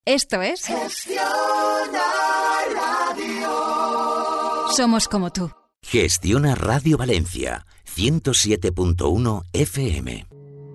Esto es Gestiona Radio. Somos como tú. Gestiona Radio Valencia, 107.1 FM.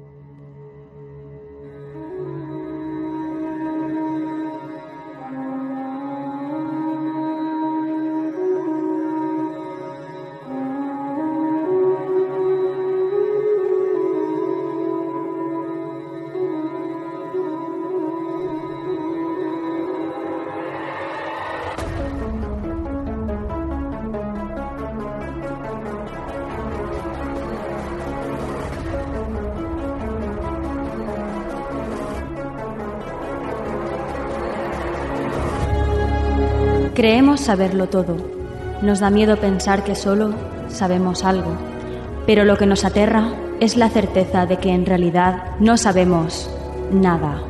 Creemos saberlo todo. Nos da miedo pensar que solo sabemos algo. Pero lo que nos aterra es la certeza de que en realidad no sabemos nada.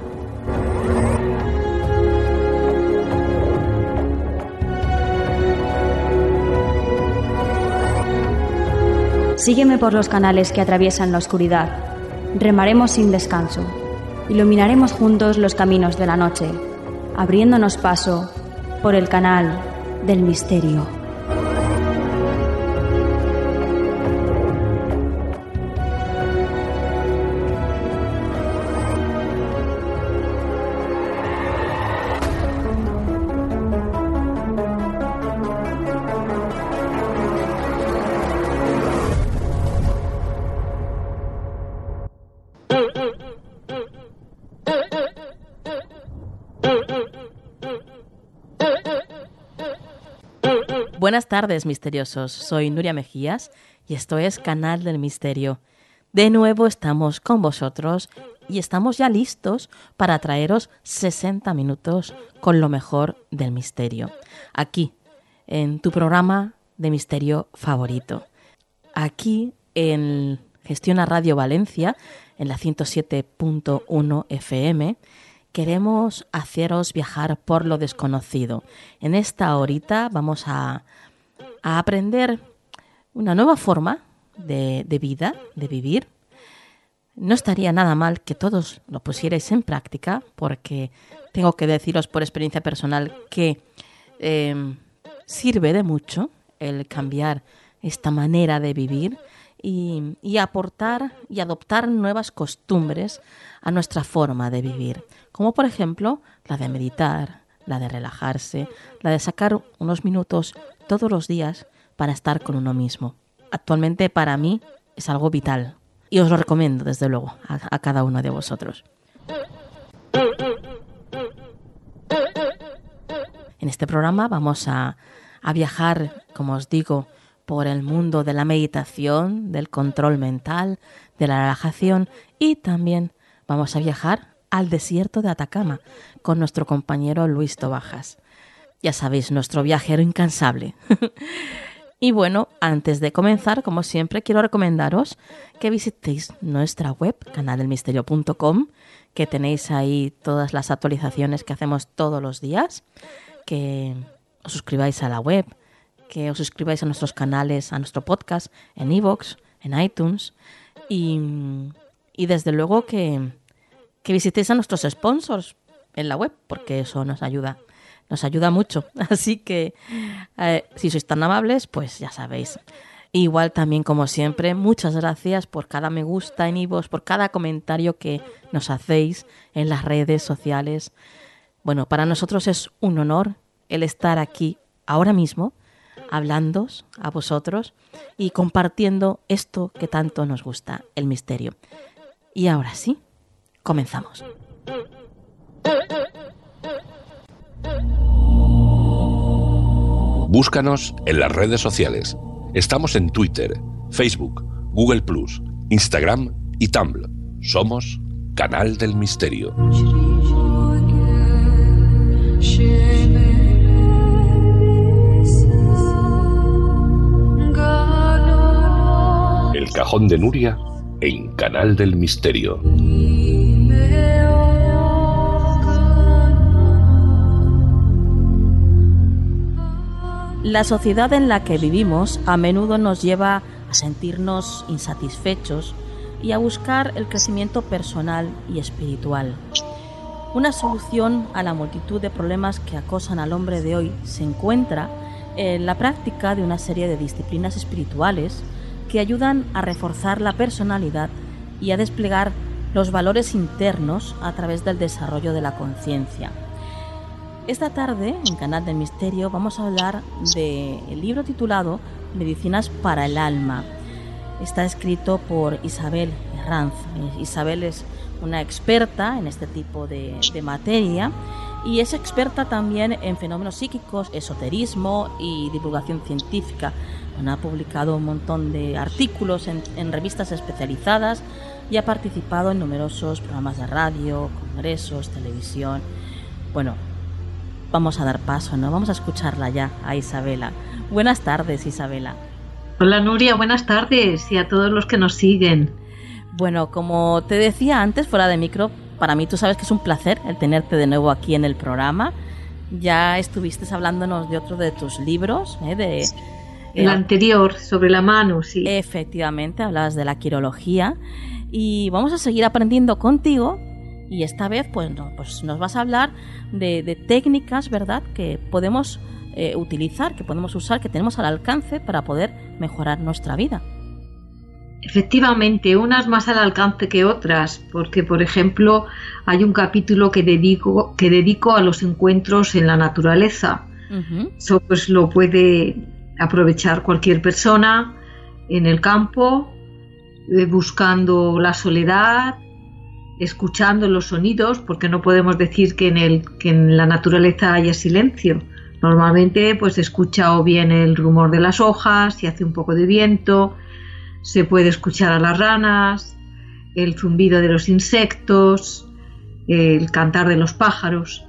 Sígueme por los canales que atraviesan la oscuridad. Remaremos sin descanso. Iluminaremos juntos los caminos de la noche, abriéndonos paso por el canal del misterio. Buenas tardes, misteriosos. Soy Nuria Mejías y esto es Canal del Misterio. De nuevo estamos con vosotros y estamos ya listos para traeros 60 minutos con lo mejor del misterio. Aquí, en tu programa de misterio favorito. Aquí, en Gestiona Radio Valencia, en la 107.1 FM, queremos haceros viajar por lo desconocido. En esta horita vamos a aprender una nueva forma de vida, de vivir. No estaría nada mal que todos lo pusierais en práctica, porque tengo que deciros por experiencia personal que sirve de mucho el cambiar esta manera de vivir y aportar y adoptar nuevas costumbres a nuestra forma de vivir, como por ejemplo la de meditar, la de relajarse, la de sacar unos minutos todos los días para estar con uno mismo. Actualmente para mí es algo vital y os lo recomiendo desde luego a cada uno de vosotros. En este programa vamos a viajar, como os digo, por el mundo de la meditación, del control mental, de la relajación, y también vamos a viajar al desierto de Atacama con nuestro compañero Luis Tobajas. Ya sabéis, nuestro viajero incansable. Y bueno, antes de comenzar, como siempre, quiero recomendaros que visitéis nuestra web, canaldelmisterio.com, que tenéis ahí todas las actualizaciones que hacemos todos los días, que os suscribáis a la web, que os suscribáis a nuestros canales, a nuestro podcast, en iVoox, en iTunes, y desde luego que visitéis a nuestros sponsors en la web, porque eso nos ayuda mucho. Así que si sois tan amables, pues ya sabéis. Igual también, como siempre, muchas gracias por cada me gusta en iVoox, por cada comentario que nos hacéis en las redes sociales. Bueno, para nosotros es un honor el estar aquí ahora mismo, hablándoos a vosotros y compartiendo esto que tanto nos gusta, el misterio. Y ahora sí, comenzamos. Búscanos en las redes sociales. Estamos en Twitter, Facebook, Google+, Instagram y Tumblr. Somos Canal del Misterio. El Cajón de Nuria en Canal del Misterio. La sociedad en la que vivimos a menudo nos lleva a sentirnos insatisfechos y a buscar el crecimiento personal y espiritual. Una solución a la multitud de problemas que acosan al hombre de hoy se encuentra en la práctica de una serie de disciplinas espirituales que ayudan a reforzar la personalidad y a desplegar los valores internos a través del desarrollo de la conciencia. Esta tarde, en Canal del Misterio, vamos a hablar del libro titulado Medicinas para el Alma. Está escrito por Isabel Herranz. Isabel es una experta en este tipo de materia y es experta también en fenómenos psíquicos, esoterismo y divulgación científica. Ha publicado un montón de artículos en revistas especializadas y ha participado en numerosos programas de radio, congresos, televisión. Bueno, vamos a dar paso, ¿no? Vamos a escucharla ya, a Isabela. Buenas tardes, Isabela. Hola, Nuria, buenas tardes, y a todos los que nos siguen. Bueno, como te decía antes, fuera de micro, para mí tú sabes que es un placer el tenerte de nuevo aquí en el programa. Ya estuviste hablándonos de otro de tus libros, el anterior, sobre la mano, sí. Efectivamente, hablabas de la quirología y vamos a seguir aprendiendo contigo y esta vez pues nos vas a hablar de técnicas, ¿verdad?, que podemos utilizar, que podemos usar, que tenemos al alcance para poder mejorar nuestra vida. Efectivamente, unas más al alcance que otras, porque por ejemplo hay un capítulo que dedico a los encuentros en la naturaleza. Uh-huh. Eso pues lo puede aprovechar cualquier persona en el campo, buscando la soledad, escuchando los sonidos, porque no podemos decir que en la naturaleza haya silencio. Normalmente pues se escucha o bien el rumor de las hojas, si hace un poco de viento, se puede escuchar a las ranas, el zumbido de los insectos, el cantar de los pájaros,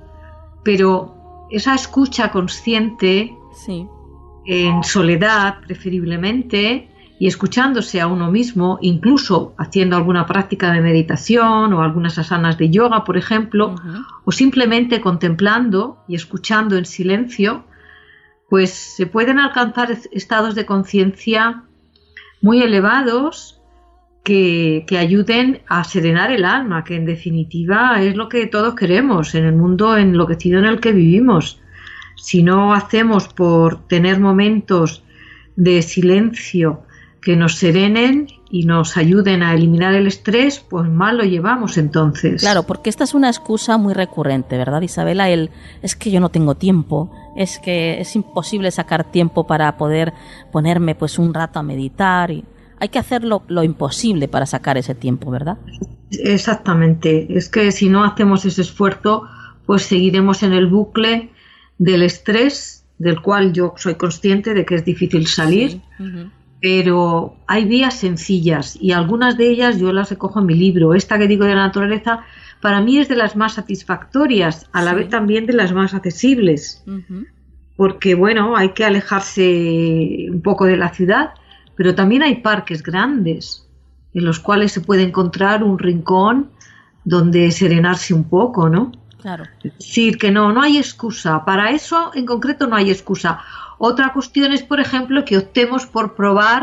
pero esa escucha consciente, sí, en soledad preferiblemente, y escuchándose a uno mismo, incluso haciendo alguna práctica de meditación o algunas asanas de yoga, por ejemplo, uh-huh, o simplemente contemplando y escuchando en silencio, pues se pueden alcanzar estados de conciencia muy elevados que ayuden a serenar el alma, que en definitiva es lo que todos queremos en el mundo enloquecido en el que vivimos. Si no hacemos por tener momentos de silencio que nos serenen y nos ayuden a eliminar el estrés, pues mal lo llevamos entonces. Claro, porque esta es una excusa muy recurrente, ¿verdad, Isabela? Es que yo no tengo tiempo, es que es imposible sacar tiempo para poder ponerme pues un rato a meditar. Y hay que hacer lo imposible para sacar ese tiempo, ¿verdad? Exactamente, es que si no hacemos ese esfuerzo, pues seguiremos en el bucle del estrés, del cual yo soy consciente de que es difícil salir. Sí. Uh-huh. Pero hay vías sencillas y algunas de ellas yo las recojo en mi libro. Esta que digo de la naturaleza para mí es de las más satisfactorias, a la vez también de las más accesibles. Uh-huh. Porque bueno, hay que alejarse un poco de la ciudad, pero también hay parques grandes en los cuales se puede encontrar un rincón donde serenarse un poco, ¿no? Claro. Es decir, que no hay excusa. Para eso en concreto no hay excusa. Otra cuestión es, por ejemplo, que optemos por probar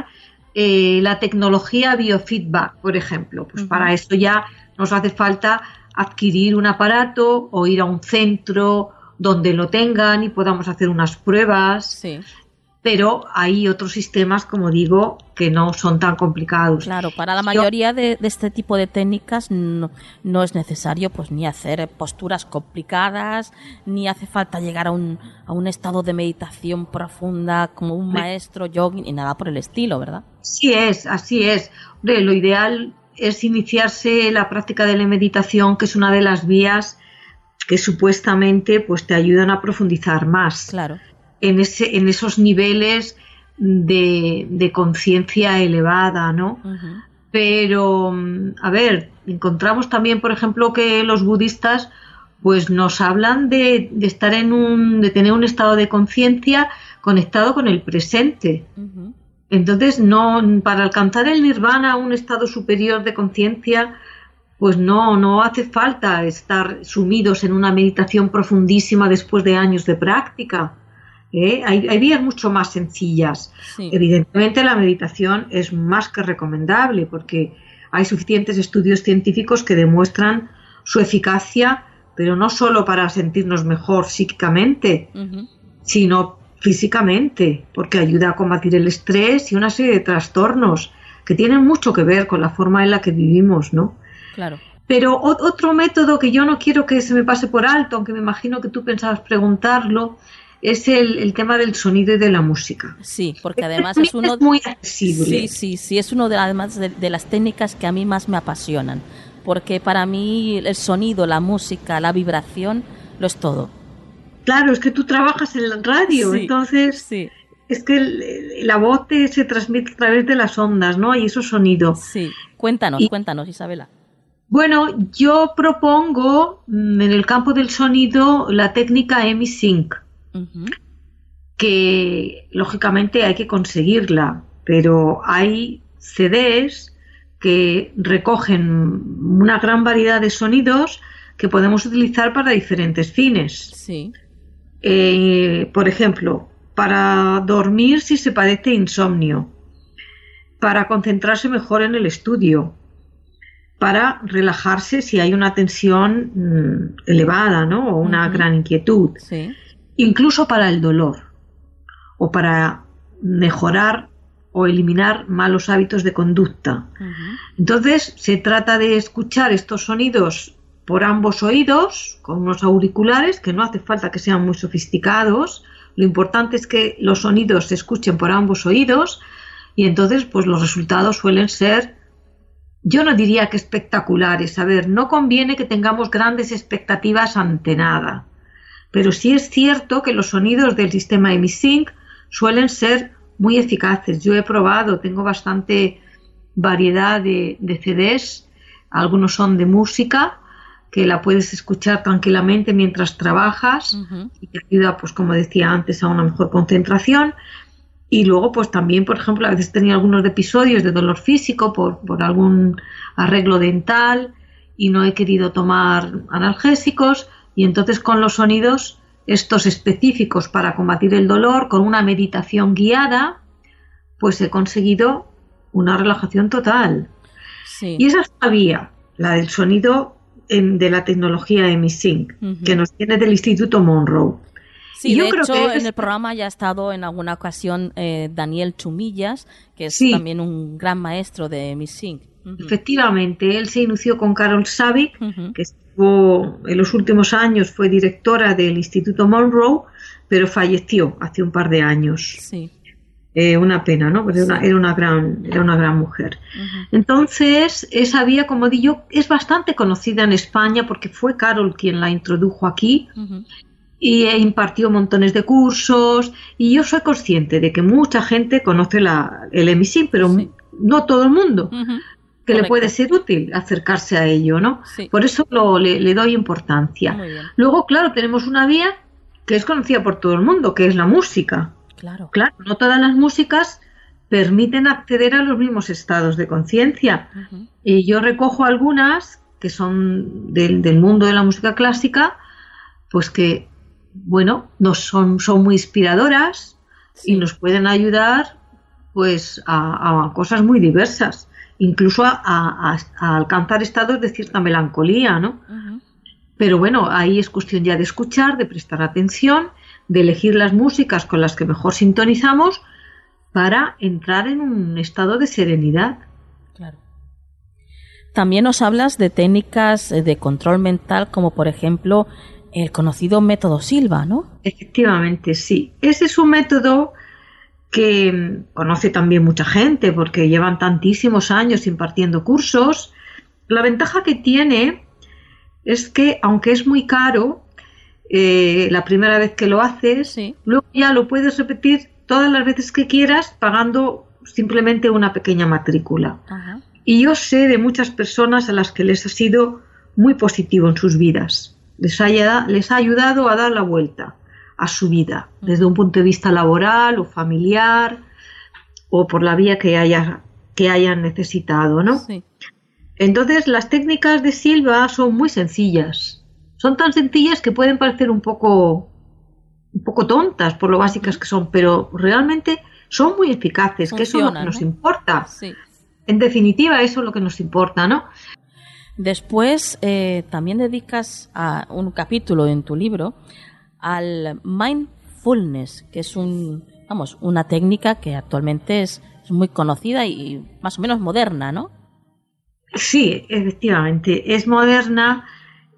la tecnología biofeedback, por ejemplo. Pues uh-huh, para eso ya nos hace falta adquirir un aparato o ir a un centro donde lo tengan y podamos hacer unas pruebas. Sí. Pero hay otros sistemas, como digo, que no son tan complicados. Claro, para la mayoría de este tipo de técnicas no es necesario pues ni hacer posturas complicadas, ni hace falta llegar a un estado de meditación profunda como un maestro yogi, ni nada por el estilo, ¿verdad? Sí es, así es. Hombre, lo ideal es iniciarse la práctica de la meditación, que es una de las vías que supuestamente pues te ayudan a profundizar más. Claro. En esos niveles de conciencia elevada, ¿no? Uh-huh. Pero, a ver, encontramos también, por ejemplo, que los budistas pues nos hablan de estar de tener un estado de conciencia conectado con el presente. Uh-huh. Entonces, para alcanzar el nirvana, un estado superior de conciencia, pues no hace falta estar sumidos en una meditación profundísima después de años de práctica. Hay vías mucho más sencillas. Sí. Evidentemente la meditación es más que recomendable porque hay suficientes estudios científicos que demuestran su eficacia pero no solo para sentirnos mejor psíquicamente, sino físicamente, porque ayuda a combatir el estrés y una serie de trastornos que tienen mucho que ver con la forma en la que vivimos, ¿no? Claro. Pero otro método que yo no quiero que se me pase por alto, aunque me imagino que tú pensabas preguntarlo, es el tema del sonido y de la música. Sí, porque además es uno... Es muy accesible. Sí, es uno además de las técnicas que a mí más me apasionan, porque para mí el sonido, la música, la vibración, lo es todo. Claro, es que tú trabajas en la radio, entonces es que la voz se transmite a través de las ondas, ¿no? Y esos sonidos. Sí, cuéntanos, Isabela. Bueno, yo propongo en el campo del sonido la técnica EMI-Sync, que lógicamente hay que conseguirla, pero hay CDs que recogen una gran variedad de sonidos que podemos utilizar para diferentes fines. Sí. Por ejemplo, para dormir si se padece insomnio, para concentrarse mejor en el estudio, para relajarse si hay una tensión elevada, ¿no? O una gran inquietud. Sí. Incluso para el dolor o para mejorar o eliminar malos hábitos de conducta. Entonces, se trata de escuchar estos sonidos por ambos oídos, con unos auriculares, que no hace falta que sean muy sofisticados. Lo importante es que los sonidos se escuchen por ambos oídos y entonces pues los resultados suelen ser, yo no diría que espectaculares. A ver, no conviene que tengamos grandes expectativas ante nada, pero sí es cierto que los sonidos del sistema EMI-Sync suelen ser muy eficaces. Yo he probado, tengo bastante variedad de CDs, algunos son de música, que la puedes escuchar tranquilamente mientras trabajas y te ayuda, pues como decía antes, a una mejor concentración. Y luego, pues también, por ejemplo, a veces tenía algunos episodios de dolor físico por algún arreglo dental y no he querido tomar analgésicos, y entonces con los sonidos estos específicos para combatir el dolor, con una meditación guiada, pues he conseguido una relajación total. Sí. Y esa es la vía, la del sonido de la tecnología EMI-Sync, que nos viene del Instituto Monroe. Sí, y yo creo que en el programa ya ha estado en alguna ocasión Daniel Chumillas, que es también un gran maestro de EMI-Sync. Efectivamente, él se inició con Carol Savick, que estuvo en los últimos años, fue directora del Instituto Monroe, pero falleció hace un par de años. Sí. Una pena, ¿no? Porque era una gran mujer. Entonces, esa vía, como digo, es bastante conocida en España porque fue Carol quien la introdujo aquí y impartió montones de cursos, y yo soy consciente de que mucha gente conoce el EMI-Sync, pero no todo el mundo, que Correcto. Le puede ser útil acercarse a ello, ¿no? Sí. Por eso le doy importancia. Muy bien. Luego, claro, tenemos una vía que es conocida por todo el mundo, que es la música. Claro, no todas las músicas permiten acceder a los mismos estados de conciencia. Y yo recojo algunas que son del mundo de la música clásica, pues que, bueno, son muy inspiradoras y nos pueden ayudar pues a cosas muy diversas, incluso a alcanzar estados de cierta melancolía, ¿no? Pero bueno, ahí es cuestión ya de escuchar, de prestar atención, de elegir las músicas con las que mejor sintonizamos para entrar en un estado de serenidad. Claro. También nos hablas de técnicas de control mental, como por ejemplo el conocido método Silva, ¿no? Efectivamente, sí. Ese es un método que conoce también mucha gente porque llevan tantísimos años impartiendo cursos. La ventaja que tiene es que, aunque es muy caro, la primera vez que lo haces, luego ya lo puedes repetir todas las veces que quieras pagando simplemente una pequeña matrícula. Y yo sé de muchas personas a las que les ha sido muy positivo en sus vidas. Les ha ayudado a dar la vuelta a su vida, desde un punto de vista laboral o familiar o por la vía que hayan necesitado, ¿no? Sí. Entonces, las técnicas de Silva son muy sencillas. Son tan sencillas que pueden parecer un poco tontas por lo básicas que son, pero realmente son muy eficaces, que eso es lo que nos importa. Sí. En definitiva, eso es lo que nos importa, ¿no? Después también dedicas a un capítulo en tu libro al mindfulness, que es una técnica que actualmente es muy conocida y más o menos moderna, ¿no? Sí, efectivamente, es moderna,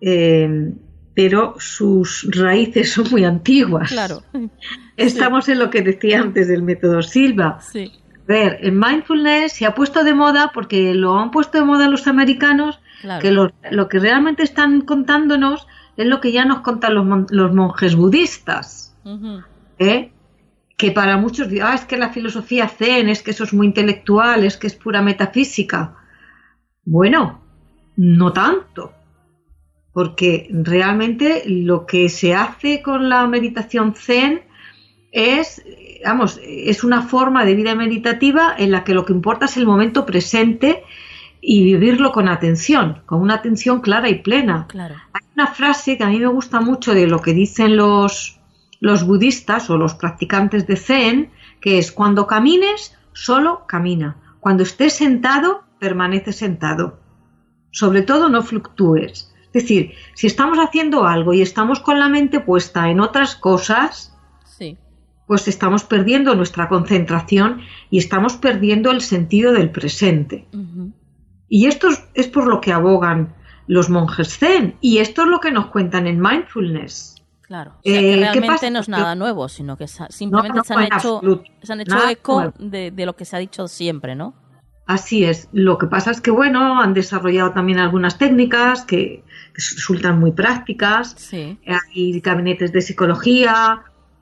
pero sus raíces son muy antiguas. Claro. Estamos en lo que decía antes del método Silva. Sí. A ver, el mindfulness se ha puesto de moda porque lo han puesto de moda los americanos, claro. Que lo que realmente están contándonos es lo que ya nos contan los monjes budistas. Uh-huh. Que para muchos dicen, es que la filosofía zen, es que eso es muy intelectual, es que es pura metafísica. Bueno, no tanto, porque realmente lo que se hace con la meditación zen es una forma de vida meditativa en la que lo que importa es el momento presente y vivirlo con atención, con una atención clara y plena. Claro. Hay una frase que a mí me gusta mucho de lo que dicen los budistas o los practicantes de Zen, que es: cuando camines, solo camina. Cuando estés sentado, permanece sentado. Sobre todo, no fluctúes. Es decir, si estamos haciendo algo y estamos con la mente puesta en otras cosas, sí, pues estamos perdiendo nuestra concentración y estamos perdiendo el sentido del presente. Uh-huh. Y esto es por lo que abogan los monjes Zen, y esto es lo que nos cuentan en Mindfulness. Claro, o sea, que realmente no es nada nuevo, sino que simplemente se han hecho eco de lo que se ha dicho siempre, ¿no? Así es. Lo que pasa es que, bueno, han desarrollado también algunas técnicas que resultan muy prácticas. Sí. Hay gabinetes de psicología,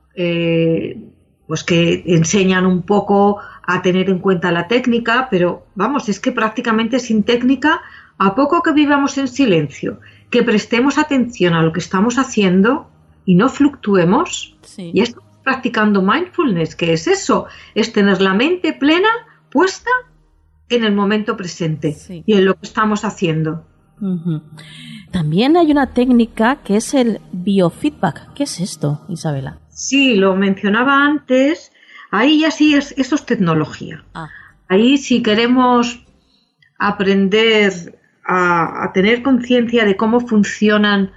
pues que enseñan un poco a tener en cuenta la técnica, pero vamos, es que prácticamente sin técnica, a poco que vivamos en silencio, que prestemos atención a lo que estamos haciendo y no fluctuemos, sí, y estamos practicando mindfulness, que es eso, es tener la mente plena, puesta en el momento presente, sí, y en lo que estamos haciendo. Uh-huh. También hay una técnica que es el biofeedback. ¿Qué es esto, Isabela? Sí, lo mencionaba antes. Ahí ya sí eso es tecnología. Ahí si queremos aprender a tener conciencia de cómo funcionan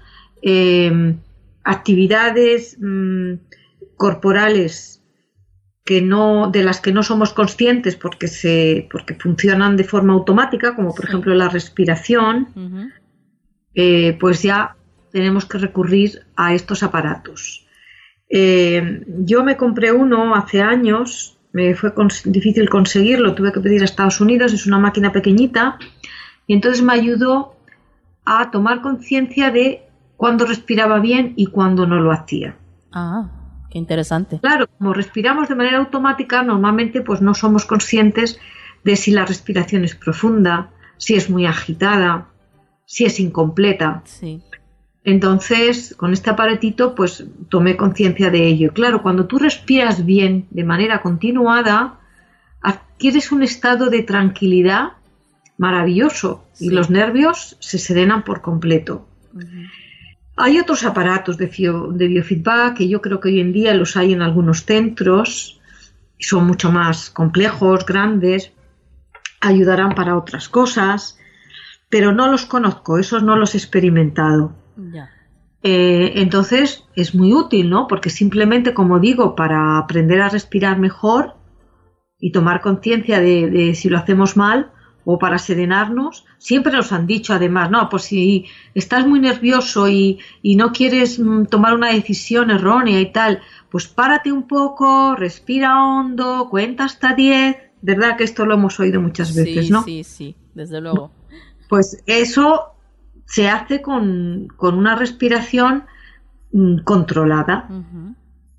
actividades corporales de las que no somos conscientes porque funcionan de forma automática, como por ejemplo la respiración, uh-huh, pues ya tenemos que recurrir a estos aparatos. Yo me compré uno hace años, me fue difícil conseguirlo, tuve que pedir a Estados Unidos, es una máquina pequeñita, y entonces me ayudó a tomar conciencia de cuándo respiraba bien y cuándo no lo hacía. Qué interesante. Claro, como respiramos de manera automática, normalmente pues no somos conscientes de si la respiración es profunda, si es muy agitada, si es incompleta. Sí. Entonces, con este aparatito, pues tomé conciencia de ello. Claro, cuando tú respiras bien de manera continuada, adquieres un estado de tranquilidad maravilloso, sí, y los nervios se serenan por completo. Uh-huh. Hay otros aparatos de biofeedback que yo creo que hoy en día los hay en algunos centros, son mucho más complejos, grandes, ayudarán para otras cosas, pero no los conozco, esos no los he experimentado. Ya. Entonces es muy útil, ¿no? Porque simplemente, como digo, para aprender a respirar mejor y tomar conciencia de si lo hacemos mal, o para serenarnos, siempre nos han dicho además, no, pues si estás muy nervioso y no quieres tomar una decisión errónea y tal, pues párate un poco, respira hondo, cuenta hasta 10, ¿verdad? Que esto lo hemos oído muchas veces, ¿no? Sí, desde luego. Pues eso se hace con una respiración controlada. Uh-huh.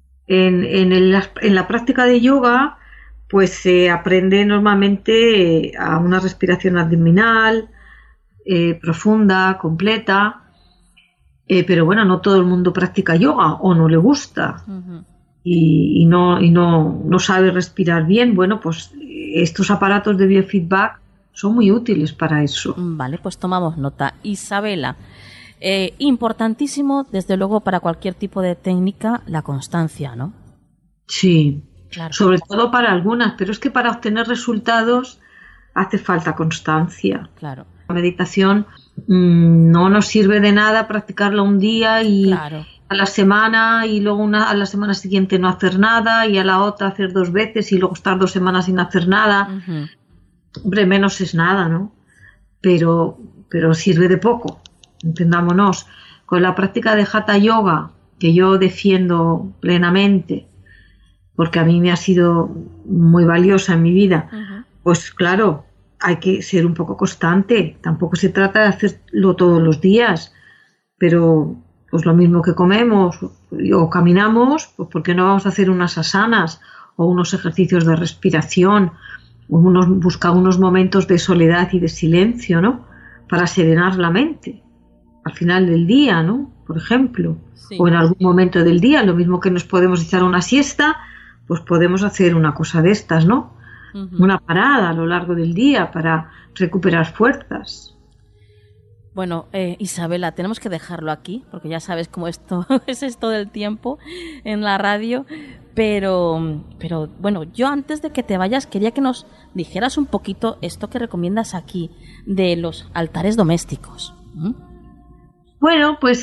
En la práctica de yoga, pues se aprende normalmente a una respiración abdominal profunda, completa, pero bueno, no todo el mundo practica yoga o no le gusta. Uh-huh. y no sabe respirar bien. Bueno, pues estos aparatos de biofeedback son muy útiles para eso. Vale, pues tomamos nota. Isabela, importantísimo, desde luego, para cualquier tipo de técnica, la constancia, ¿no? Sí. Claro. Sobre todo para algunas, pero es que para obtener resultados hace falta constancia. Claro. La meditación no nos sirve de nada practicarla un día y Claro. a la semana, y luego a la semana siguiente no hacer nada, y a la otra hacer 2 veces y luego estar 2 semanas sin hacer nada. Ujú. Hombre, menos es nada, ¿no? Pero sirve de poco, entendámonos. Con la práctica de Hatha Yoga, que yo defiendo plenamente, porque a mí me ha sido muy valiosa en mi vida, Ujú. pues claro, hay que ser un poco constante. Tampoco se trata de hacerlo todos los días, pero pues lo mismo que comemos o caminamos, pues ¿por qué no vamos a hacer unas asanas o unos ejercicios de respiración? Buscar unos momentos de soledad y de silencio, ¿no? Para serenar la mente al final del día, ¿no? Por ejemplo, Sí. o en algún momento del día, lo mismo que nos podemos echar una siesta, pues podemos hacer una cosa de estas, ¿no? Ujú. Una parada a lo largo del día para recuperar fuerzas. Bueno, Isabela, tenemos que dejarlo aquí, porque ya sabes cómo esto es esto del tiempo en la radio, pero bueno, yo antes de que te vayas quería que nos dijeras un poquito esto que recomiendas aquí de los altares domésticos. ¿Mm? Bueno, pues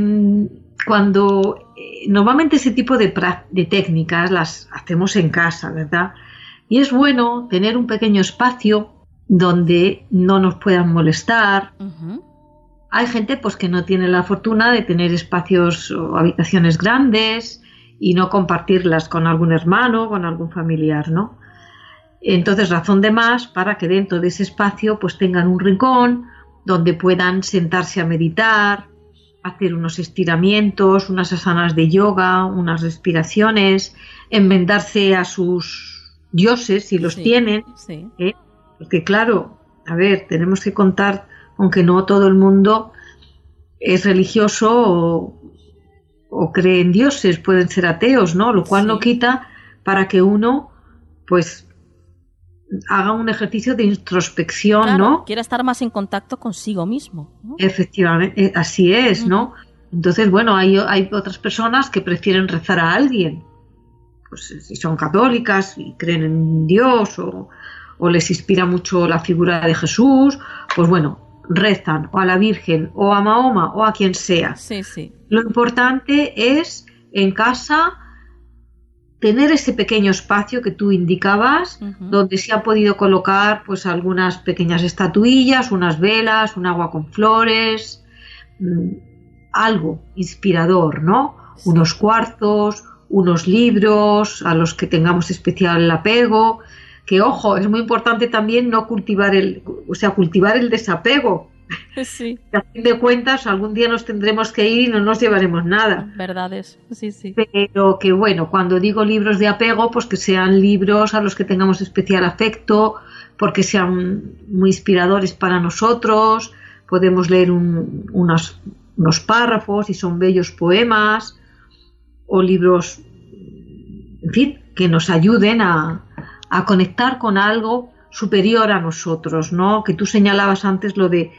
cuando normalmente ese tipo de técnicas las hacemos en casa, ¿verdad? Y es bueno tener un pequeño espacio donde no nos puedan molestar. Ujú. Hay gente pues que no tiene la fortuna de tener espacios o habitaciones grandes y no compartirlas con algún hermano, con algún familiar, ¿no? Entonces, razón de más para que dentro de ese espacio pues tengan un rincón donde puedan sentarse a meditar, hacer unos estiramientos, unas asanas de yoga, unas respiraciones, enmendarse a sus dioses si los Sí, tienen, sí. Porque claro, a ver, tenemos que contar, aunque no todo el mundo es religioso o cree en dioses, pueden ser ateos, ¿no? Lo cual Sí. no quita para que uno pues haga un ejercicio de introspección, Claro, ¿no? quiere estar más en contacto consigo mismo, ¿no? Efectivamente, así es, ¿no? Entonces, bueno, hay otras personas que prefieren rezar a alguien, pues si son católicas y creen en Dios o les inspira mucho la figura de Jesús, pues bueno, rezan o a la Virgen o a Mahoma o a quien sea. Sí, sí. Lo importante es en casa tener ese pequeño espacio que tú indicabas, Ujú. donde se ha podido colocar pues algunas pequeñas estatuillas, unas velas, un agua con flores, algo inspirador, ¿no? Sí. Unos cuarzos, unos libros a los que tengamos especial apego, que ojo, es muy importante también no cultivar cultivar el desapego. Sí, Que a fin de cuentas algún día nos tendremos que ir y no nos llevaremos nada. verdades, sí, sí. Pero que bueno, cuando digo libros de apego, pues que sean libros a los que tengamos especial afecto, porque sean muy inspiradores para nosotros, podemos leer unos párrafos y son bellos poemas, o libros, en fin, que nos ayuden a conectar con algo superior a nosotros, ¿no? Que tú señalabas antes lo de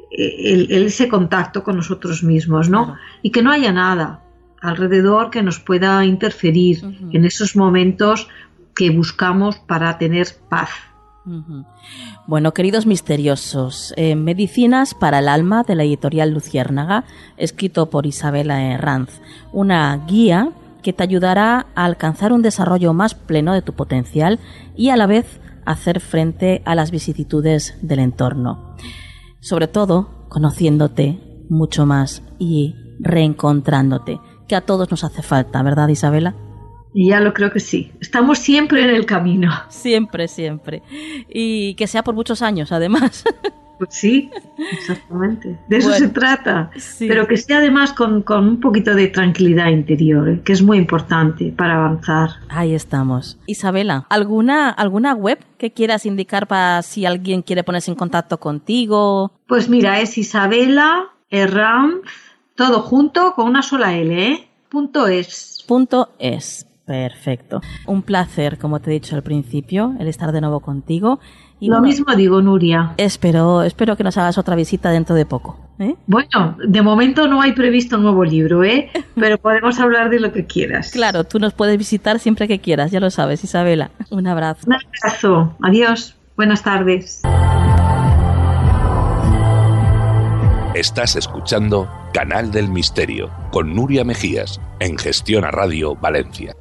ese contacto con nosotros mismos, ¿no? Claro. Y que no haya nada alrededor que nos pueda interferir Ujú. en esos momentos que buscamos para tener paz. Ujú. Bueno, queridos misteriosos, Medicinas para el alma, de la editorial Luciérnaga, escrito por Isabela Herranz, una guía que te ayudará a alcanzar un desarrollo más pleno de tu potencial y a la vez hacer frente a las vicisitudes del entorno. Sobre todo, conociéndote mucho más y reencontrándote, que a todos nos hace falta, ¿verdad, Isabela? Y ya lo creo que sí. Estamos siempre en el camino. Siempre, siempre. Y que sea por muchos años, además. Pues sí, exactamente. De eso Bueno, se trata. sí. Pero que sea además con un poquito de tranquilidad interior, que es muy importante para avanzar. Ahí estamos. Isabela, ¿alguna web que quieras indicar para si alguien quiere ponerse en contacto contigo? Pues mira, es Isabela Herranz, todo junto con una sola L, .es. .es. Perfecto. Un placer, como te he dicho al principio, el estar de nuevo contigo. Y Lo bueno, mismo digo, Nuria. Espero que nos hagas otra visita dentro de poco. ¿Eh? Bueno, de momento no hay previsto un nuevo libro, pero podemos hablar de lo que quieras. Claro, tú nos puedes visitar siempre que quieras, ya lo sabes, Isabela. Un abrazo. Un abrazo. Adiós. Buenas tardes. Estás escuchando Canal del Misterio con Nuria Mejías en Gestiona Radio Valencia.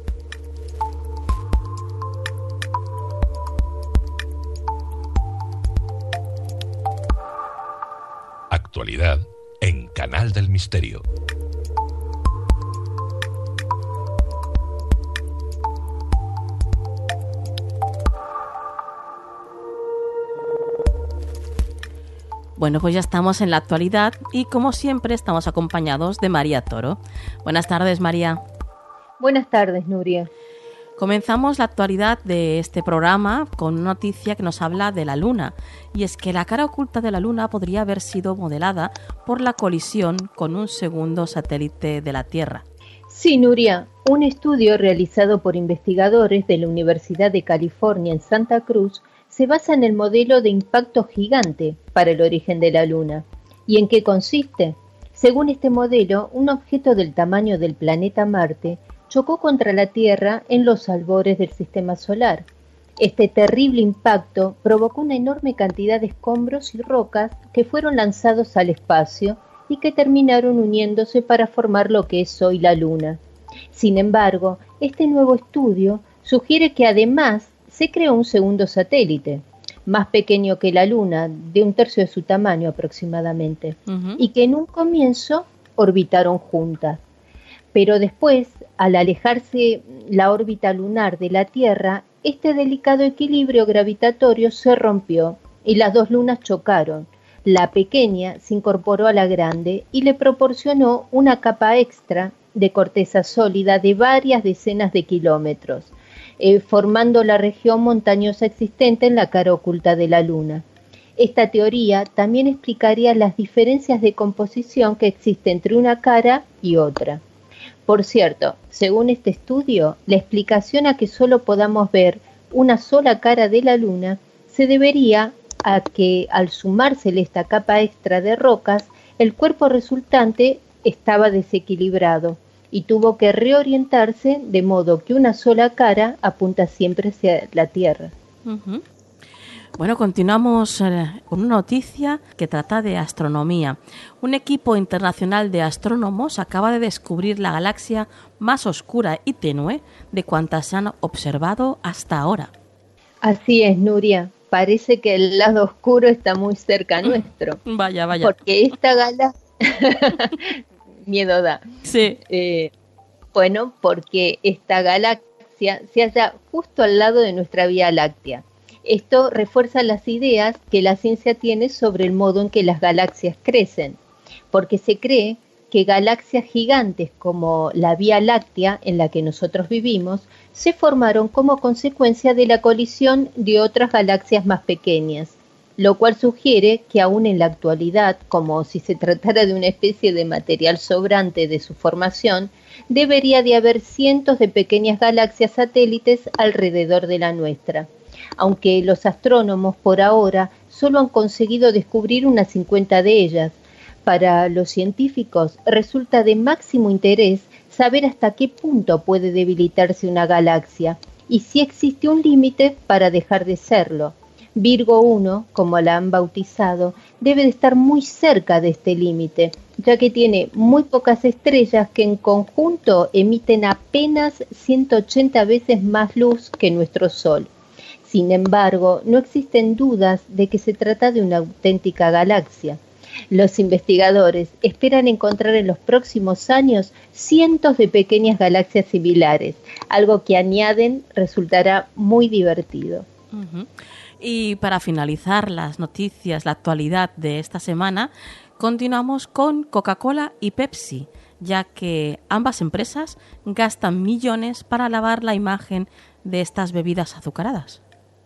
Actualidad en Canal del Misterio. Bueno, pues ya estamos en la actualidad y como siempre estamos acompañados de María Toro. Buenas tardes, María. Buenas tardes, Nuria. Comenzamos la actualidad de este programa con una noticia que nos habla de la Luna, y es que la cara oculta de la Luna podría haber sido modelada por la colisión con un segundo satélite de la Tierra. Sí, Nuria, un estudio realizado por investigadores de la Universidad de California en Santa Cruz se basa en el modelo de impacto gigante para el origen de la Luna. ¿Y en qué consiste? Según este modelo, un objeto del tamaño del planeta Marte chocó contra la Tierra en los albores del sistema solar. Este terrible impacto provocó una enorme cantidad de escombros y rocas que fueron lanzados al espacio y que terminaron uniéndose para formar lo que es hoy la Luna. Sin embargo, este nuevo estudio sugiere que además se creó un segundo satélite, más pequeño que la Luna, de 1/3 de su tamaño aproximadamente, y que en un comienzo orbitaron juntas. Pero después, al alejarse la órbita lunar de la Tierra, este delicado equilibrio gravitatorio se rompió y las dos lunas chocaron. La pequeña se incorporó a la grande y le proporcionó una capa extra de corteza sólida de varias decenas de kilómetros, formando la región montañosa existente en la cara oculta de la Luna. Esta teoría también explicaría las diferencias de composición que existen entre una cara y otra. Por cierto, según este estudio, la explicación a que solo podamos ver una sola cara de la Luna se debería a que al sumársele esta capa extra de rocas, el cuerpo resultante estaba desequilibrado y tuvo que reorientarse de modo que una sola cara apunta siempre hacia la Tierra. Uh-huh. Bueno, continuamos con una noticia que trata de astronomía. Un equipo internacional de astrónomos acaba de descubrir la galaxia más oscura y tenue de cuantas se han observado hasta ahora. Así es, Nuria. Parece que el lado oscuro está muy cerca nuestro. Vaya. Porque esta galaxia... Miedo da. Sí. Bueno, porque esta galaxia se halla justo al lado de nuestra Vía Láctea. Esto refuerza las ideas que la ciencia tiene sobre el modo en que las galaxias crecen, porque se cree que galaxias gigantes como la Vía Láctea en la que nosotros vivimos se formaron como consecuencia de la colisión de otras galaxias más pequeñas, lo cual sugiere que aún en la actualidad, como si se tratara de una especie de material sobrante de su formación, debería de haber cientos de pequeñas galaxias satélites alrededor de la nuestra. Aunque los astrónomos por ahora solo han conseguido descubrir unas 50 de ellas. Para los científicos resulta de máximo interés saber hasta qué punto puede debilitarse una galaxia y si existe un límite para dejar de serlo. Virgo 1, como la han bautizado, debe de estar muy cerca de este límite, ya que tiene muy pocas estrellas que en conjunto emiten apenas 180 veces más luz que nuestro Sol. Sin embargo, no existen dudas de que se trata de una auténtica galaxia. Los investigadores esperan encontrar en los próximos años cientos de pequeñas galaxias similares, algo que añaden resultará muy divertido. Uh-huh. Y para finalizar las noticias, la actualidad de esta semana, continuamos con Coca-Cola y Pepsi, ya que ambas empresas gastan millones para lavar la imagen de estas bebidas azucaradas.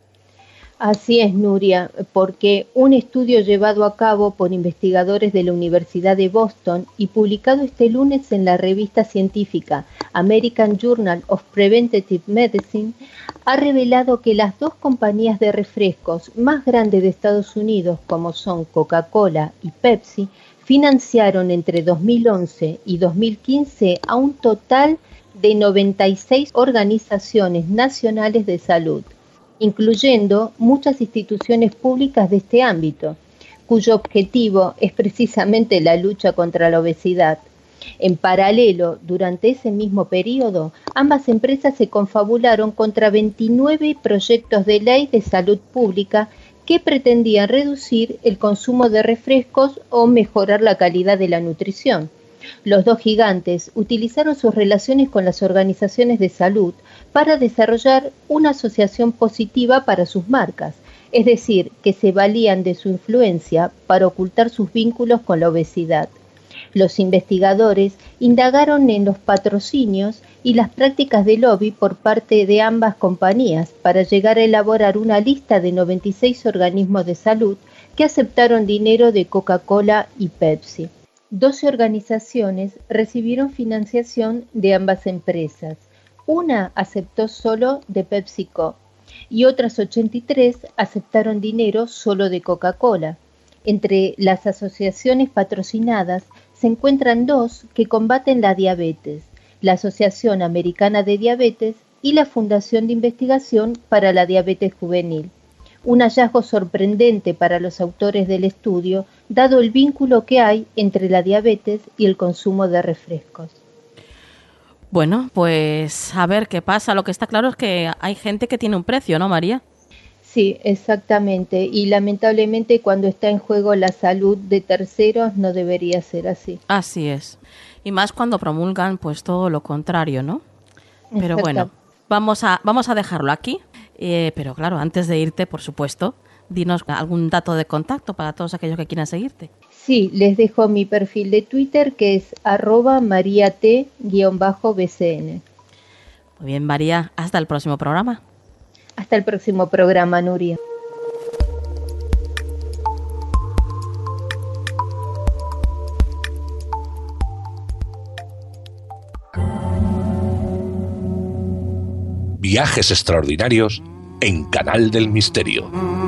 Así es, Nuria, porque un estudio llevado a cabo por investigadores de la Universidad de Boston y publicado este lunes en la revista científica American Journal of Preventive Medicine ha revelado que las dos compañías de refrescos más grandes de Estados Unidos, como son Coca-Cola y Pepsi, financiaron entre 2011 y 2015 a un total de 96 organizaciones nacionales de salud, incluyendo muchas instituciones públicas de este ámbito, cuyo objetivo es precisamente la lucha contra la obesidad. En paralelo, durante ese mismo periodo, ambas empresas se confabularon contra 29 proyectos de ley de salud pública que pretendían reducir el consumo de refrescos o mejorar la calidad de la nutrición. Los dos gigantes utilizaron sus relaciones con las organizaciones de salud para desarrollar una asociación positiva para sus marcas, es decir, que se valían de su influencia para ocultar sus vínculos con la obesidad. Los investigadores indagaron en los patrocinios y las prácticas de lobby por parte de ambas compañías para llegar a elaborar una lista de 96 organismos de salud que aceptaron dinero de Coca-Cola y Pepsi. 12 organizaciones recibieron financiación de ambas empresas. Una aceptó solo de PepsiCo y otras 83 aceptaron dinero solo de Coca-Cola. Entre las asociaciones patrocinadas se encuentran dos que combaten la diabetes, la Asociación Americana de Diabetes y la Fundación de Investigación para la Diabetes Juvenil. Un hallazgo sorprendente para los autores del estudio, dado el vínculo que hay entre la diabetes y el consumo de refrescos. Bueno, pues a ver qué pasa. Lo que está claro es que hay gente que tiene un precio, ¿no, María? Sí, exactamente. Y lamentablemente cuando está en juego la salud de terceros no debería ser así. Así es. Y más cuando promulgan pues todo lo contrario, ¿no? Pero bueno, vamos a dejarlo aquí. Pero claro, antes de irte, por supuesto, dinos algún dato de contacto para todos aquellos que quieran seguirte. Sí, les dejo mi perfil de Twitter que es @mariat_bcn. Muy bien, María, hasta el próximo programa. Hasta el próximo programa, Nuria. Viajes extraordinarios en Canal del Misterio.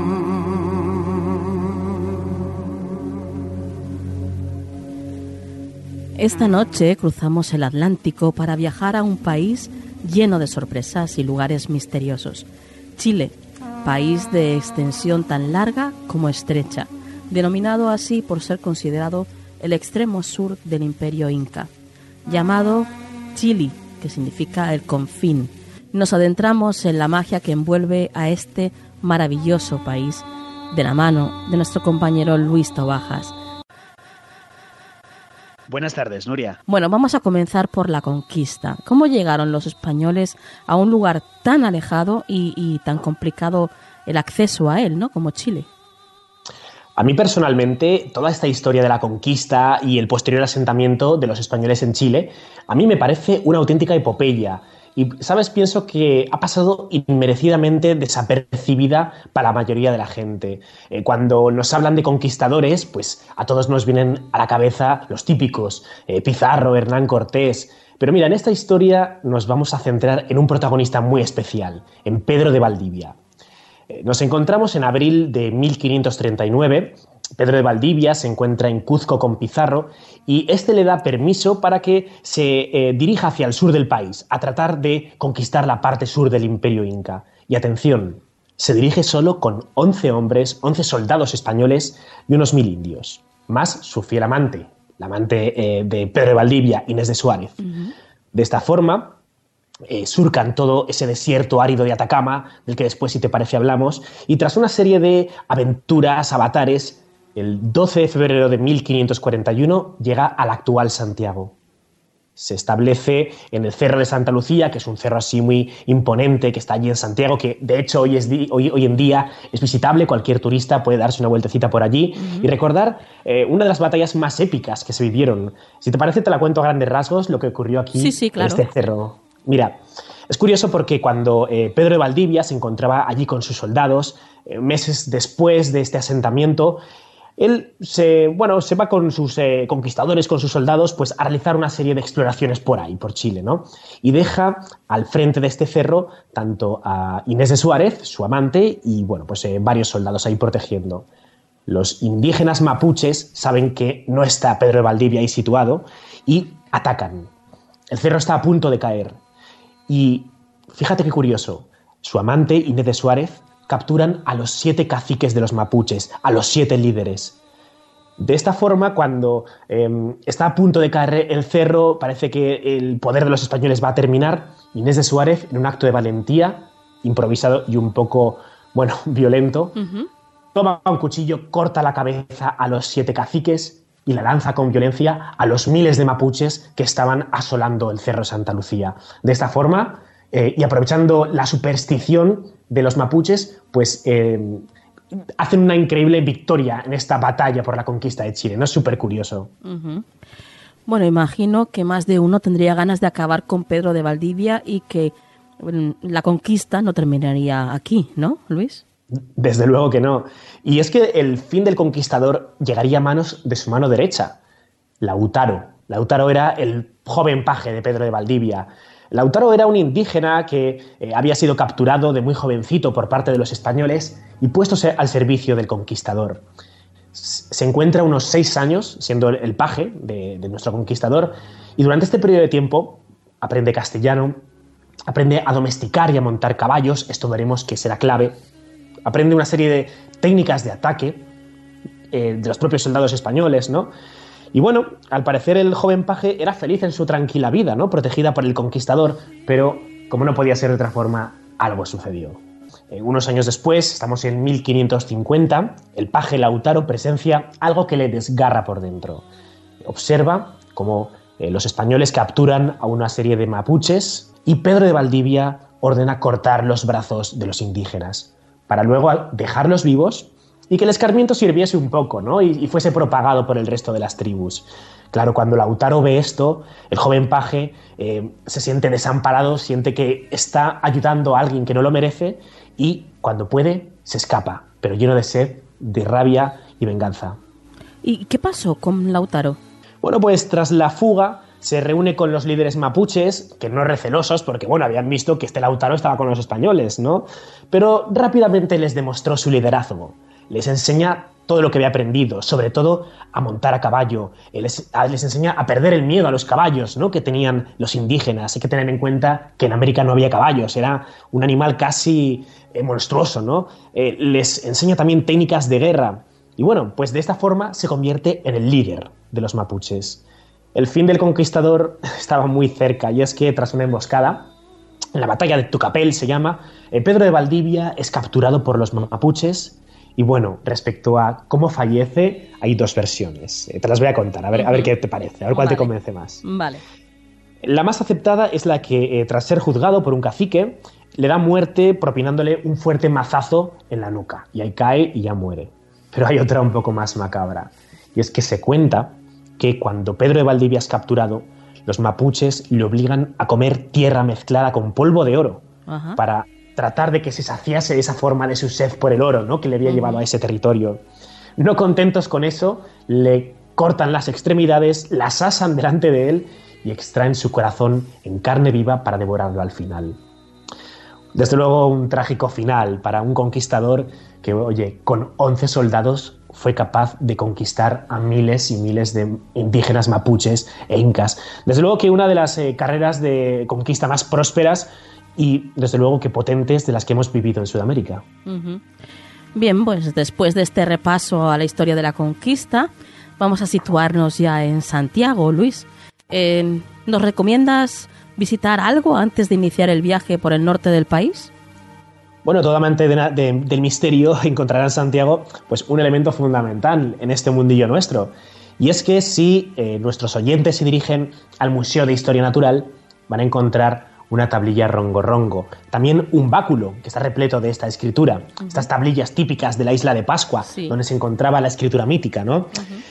Esta noche cruzamos el Atlántico para viajar a un país lleno de sorpresas y lugares misteriosos. Chile, país de extensión tan larga como estrecha, denominado así por ser considerado el extremo sur del Imperio Inca, llamado Chili, que significa el confín. Nos adentramos en la magia que envuelve a este maravilloso país de la mano de nuestro compañero Luis Tobajas. Buenas tardes, Nuria. Bueno, vamos a comenzar por la conquista. ¿Cómo llegaron los españoles a un lugar tan alejado y tan complicado el acceso a él, ¿no? Como Chile? A mí personalmente, toda esta historia de la conquista y el posterior asentamiento de los españoles en Chile, a mí me parece una auténtica epopeya. Y, ¿sabes? Pienso que ha pasado inmerecidamente desapercibida para la mayoría de la gente. Cuando nos hablan de conquistadores, pues a todos nos vienen a la cabeza los típicos, Pizarro, Hernán Cortés. Pero mira, en esta historia nos vamos a centrar en un protagonista muy especial, en Pedro de Valdivia. Nos encontramos en abril de 1539. Pedro de Valdivia se encuentra en Cuzco con Pizarro y este le da permiso para que se dirija hacia el sur del país, a tratar de conquistar la parte sur del Imperio Inca. Y atención, se dirige solo con 11 hombres, 11 soldados españoles y unos 1000 indios, más su fiel amante, la amante de Pedro de Valdivia, Inés de Suárez. De esta forma, surcan todo ese desierto árido de Atacama, del que después, si te parece, hablamos, y tras una serie de aventuras, avatares, el 12 de febrero de 1541 llega al actual Santiago. Se establece en el Cerro de Santa Lucía, que es un cerro así muy imponente que está allí en Santiago, que de hecho hoy en día es visitable, cualquier turista puede darse una vueltecita por allí y recordar una de las batallas más épicas que se vivieron. Si te parece, te la cuento a grandes rasgos lo que ocurrió aquí claro. en este cerro. Mira, es curioso porque cuando Pedro de Valdivia se encontraba allí con sus soldados, meses después de este asentamiento, él se va con sus conquistadores, con sus soldados, pues a realizar una serie de exploraciones por ahí, por Chile, ¿no? Y deja al frente de este cerro tanto a Inés de Suárez, su amante, y varios soldados ahí protegiendo. Los indígenas mapuches saben que no está Pedro de Valdivia ahí situado y atacan. El cerro está a punto de caer. Y fíjate qué curioso, su amante, Inés de Suárez, capturan a los 7 caciques de los mapuches, a los 7 líderes. De esta forma, cuando está a punto de caer el cerro, parece que el poder de los españoles va a terminar. Inés de Suárez, en un acto de valentía, improvisado y un poco, violento, toma un cuchillo, corta la cabeza a los 7 caciques y la lanza con violencia a los miles de mapuches que estaban asolando el Cerro Santa Lucía. De esta forma, y aprovechando la superstición de los mapuches, pues hacen una increíble victoria en esta batalla por la conquista de Chile, ¿no? Es súper curioso. Bueno, imagino que más de uno tendría ganas de acabar con Pedro de Valdivia y que la conquista no terminaría aquí, ¿no, Luis? Desde luego que no. Y es que el fin del conquistador llegaría a manos de su mano derecha, Lautaro. Lautaro era el joven paje de Pedro de Valdivia. Lautaro era un indígena que había sido capturado de muy jovencito por parte de los españoles y puesto al servicio del conquistador. Se encuentra unos 6 años siendo el paje de nuestro conquistador y durante este periodo de tiempo aprende castellano, aprende a domesticar y a montar caballos, esto veremos que será clave, aprende una serie de técnicas de ataque de los propios soldados españoles, ¿no? Y bueno, al parecer el joven paje era feliz en su tranquila vida, ¿no? Protegida por el conquistador, pero como no podía ser de otra forma, algo sucedió. Unos años después, estamos en 1550, el paje Lautaro presencia algo que le desgarra por dentro. Observa cómo los españoles capturan a una serie de mapuches y Pedro de Valdivia ordena cortar los brazos de los indígenas para luego dejarlos vivos y que el escarmiento sirviese un poco, ¿no? y fuese propagado por el resto de las tribus. Claro, cuando Lautaro ve esto, el joven paje se siente desamparado, siente que está ayudando a alguien que no lo merece y, cuando puede, se escapa, pero lleno de sed, de rabia y venganza. ¿Y qué pasó con Lautaro? Bueno, pues tras la fuga se reúne con los líderes mapuches, que no recelosos, porque habían visto que este Lautaro estaba con los españoles, ¿no? Pero rápidamente les demostró su liderazgo. Les enseña todo lo que había aprendido, sobre todo a montar a caballo. Les enseña a perder el miedo a los caballos, ¿no? Que tenían los indígenas. Hay que tener en cuenta que en América no había caballos, era un animal casi monstruoso, ¿no? Les enseña también técnicas de guerra. Y bueno, pues de esta forma se convierte en el líder de los mapuches. El fin del conquistador estaba muy cerca, y es que tras una emboscada, en la batalla de Tucapel se llama, Pedro de Valdivia es capturado por los mapuches. Y bueno, respecto a cómo fallece, hay 2 versiones. Te las voy a contar, a ver qué te parece, a ver cuál te convence más. Vale. La más aceptada es la que, tras ser juzgado por un cacique, le da muerte propinándole un fuerte mazazo en la nuca. Y ahí cae y ya muere. Pero hay otra un poco más macabra. Y es que se cuenta que cuando Pedro de Valdivia es capturado, los mapuches le obligan a comer tierra mezclada con polvo de oro para tratar de que se saciase de esa forma de su sed por el oro, ¿no? Que le había llevado a ese territorio. No contentos con eso, le cortan las extremidades, las asan delante de él y extraen su corazón en carne viva para devorarlo al final. Desde luego un trágico final para un conquistador que, con 11 soldados fue capaz de conquistar a miles y miles de indígenas mapuches e incas. Desde luego que una de las carreras de conquista más prósperas y, desde luego, que potentes de las que hemos vivido en Sudamérica. Bien, pues después de este repaso a la historia de la conquista, vamos a situarnos ya en Santiago, Luis. ¿Nos recomiendas visitar algo antes de iniciar el viaje por el norte del país? Bueno, todo amante del misterio encontrará en Santiago pues, un elemento fundamental en este mundillo nuestro. Y es que si nuestros oyentes se dirigen al Museo de Historia Natural, van a encontrar una tablilla rongo-rongo. También un báculo, que está repleto de esta escritura. Estas tablillas típicas de la isla de Pascua, donde se encontraba la escritura mítica, ¿no?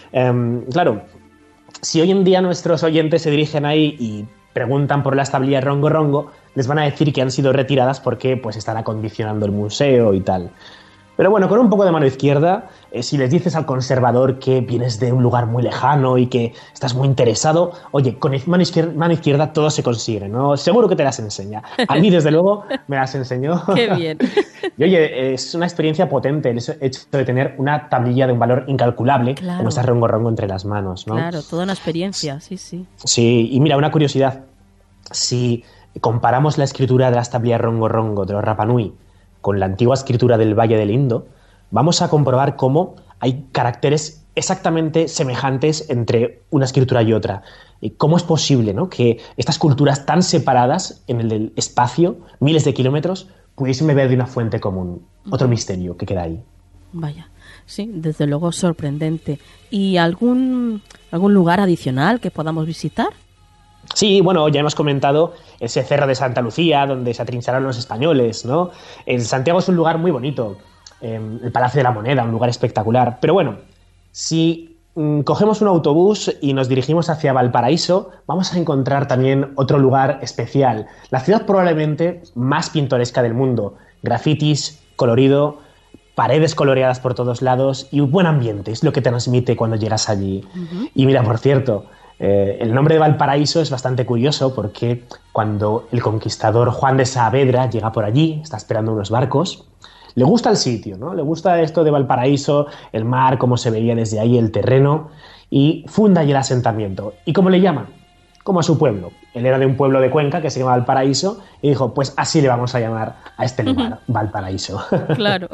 Claro, si hoy en día nuestros oyentes se dirigen ahí y preguntan por las tablillas rongo-rongo, les van a decir que han sido retiradas porque pues, están acondicionando el museo y tal. Pero bueno, con un poco de mano izquierda, si les dices al conservador que vienes de un lugar muy lejano y que estás muy interesado, oye, con mano izquierda todo se consigue, ¿no? Seguro que te las enseña. A mí, desde luego, me las enseñó. ¡Qué bien! Y oye, es una experiencia potente el hecho de tener una tablilla de un valor incalculable, como esta rongo-rongo entre las manos, ¿no? Claro, toda una experiencia, sí. Sí, y mira, una curiosidad. Si comparamos la escritura de las tablillas rongo-rongo de los Rapa Nui con la antigua escritura del Valle del Indo, vamos a comprobar cómo hay caracteres exactamente semejantes entre una escritura y otra. ¿Cómo es posible, ¿no?, que estas culturas tan separadas en el espacio, miles de kilómetros, pudiesen beber de una fuente común? Otro misterio que queda ahí. Vaya, sí, desde luego sorprendente. ¿Y algún lugar adicional que podamos visitar? Sí, bueno, ya hemos comentado ese Cerro de Santa Lucía, donde se atrincheraron los españoles, ¿no? En Santiago es un lugar muy bonito, el Palacio de la Moneda, un lugar espectacular. Pero bueno, si cogemos un autobús y nos dirigimos hacia Valparaíso, vamos a encontrar también otro lugar especial. La ciudad probablemente más pintoresca del mundo. Grafitis, colorido, paredes coloreadas por todos lados y un buen ambiente. Es lo que te transmite cuando llegas allí. Y mira, por cierto, el nombre de Valparaíso es bastante curioso porque cuando el conquistador Juan de Saavedra llega por allí, está esperando unos barcos, le gusta el sitio, ¿no? Le gusta esto de Valparaíso, el mar, cómo se veía desde ahí el terreno, y funda allí el asentamiento. ¿Y cómo le llaman? Como a su pueblo. Él era de un pueblo de Cuenca que se llama Valparaíso y dijo, pues así le vamos a llamar a este lugar, Valparaíso. Claro.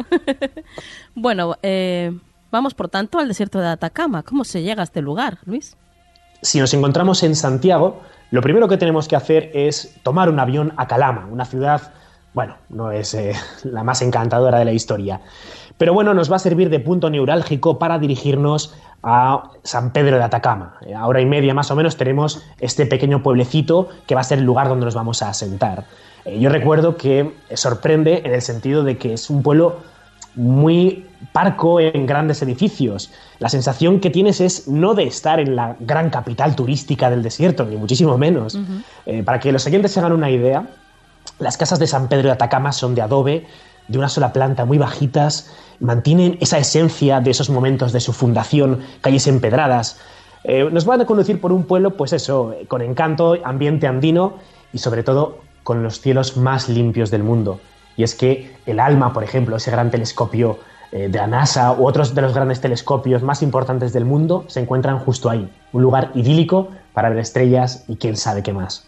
Bueno, vamos por tanto al desierto de Atacama. ¿Cómo se llega a este lugar, Luis? Si nos encontramos en Santiago, lo primero que tenemos que hacer es tomar un avión a Calama, una ciudad, bueno, no es la más encantadora de la historia, pero bueno, nos va a servir de punto neurálgico para dirigirnos a San Pedro de Atacama. A hora y media más o menos tenemos este pequeño pueblecito que va a ser el lugar donde nos vamos a asentar. Yo recuerdo que sorprende en el sentido de que es un pueblo muy parco en grandes edificios. La sensación que tienes es no de estar en la gran capital turística del desierto, ni muchísimo menos. Para que los oyentes se hagan una idea, las casas de San Pedro de Atacama son de adobe, de una sola planta, muy bajitas, mantienen esa esencia de esos momentos de su fundación, calles empedradas. Nos van a conducir por un pueblo, pues eso, con encanto, ambiente andino y sobre todo con los cielos más limpios del mundo. Y es que el ALMA, por ejemplo, ese gran telescopio de la NASA u otros de los grandes telescopios más importantes del mundo se encuentran justo ahí. Un lugar idílico para ver estrellas y quién sabe qué más.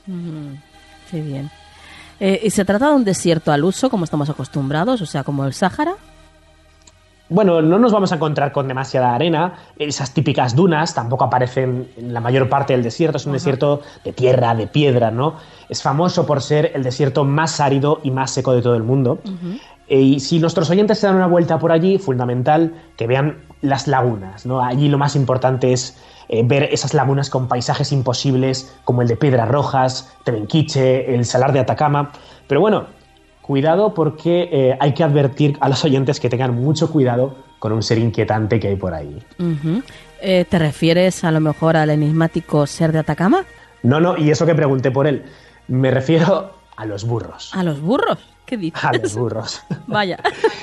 Qué bien. ¿Y se trata de un desierto al uso, como estamos acostumbrados, o sea, como el Sáhara? Bueno, no nos vamos a encontrar con demasiada arena. Esas típicas dunas tampoco aparecen en la mayor parte del desierto. Es un desierto de tierra, de piedra, ¿no? Es famoso por ser el desierto más árido y más seco de todo el mundo. Y si nuestros oyentes se dan una vuelta por allí, fundamental que vean las lagunas, ¿no? Allí lo más importante es ver esas lagunas con paisajes imposibles como el de Piedras Rojas, Tebenquiche, el Salar de Atacama. Pero bueno, cuidado porque hay que advertir a los oyentes que tengan mucho cuidado con un ser inquietante que hay por ahí. ¿Te refieres a lo mejor al enigmático ser de Atacama? No, y eso que pregunté por él. Me refiero a los burros. ¿A los burros? ¿Qué dices? A los burros. Vaya.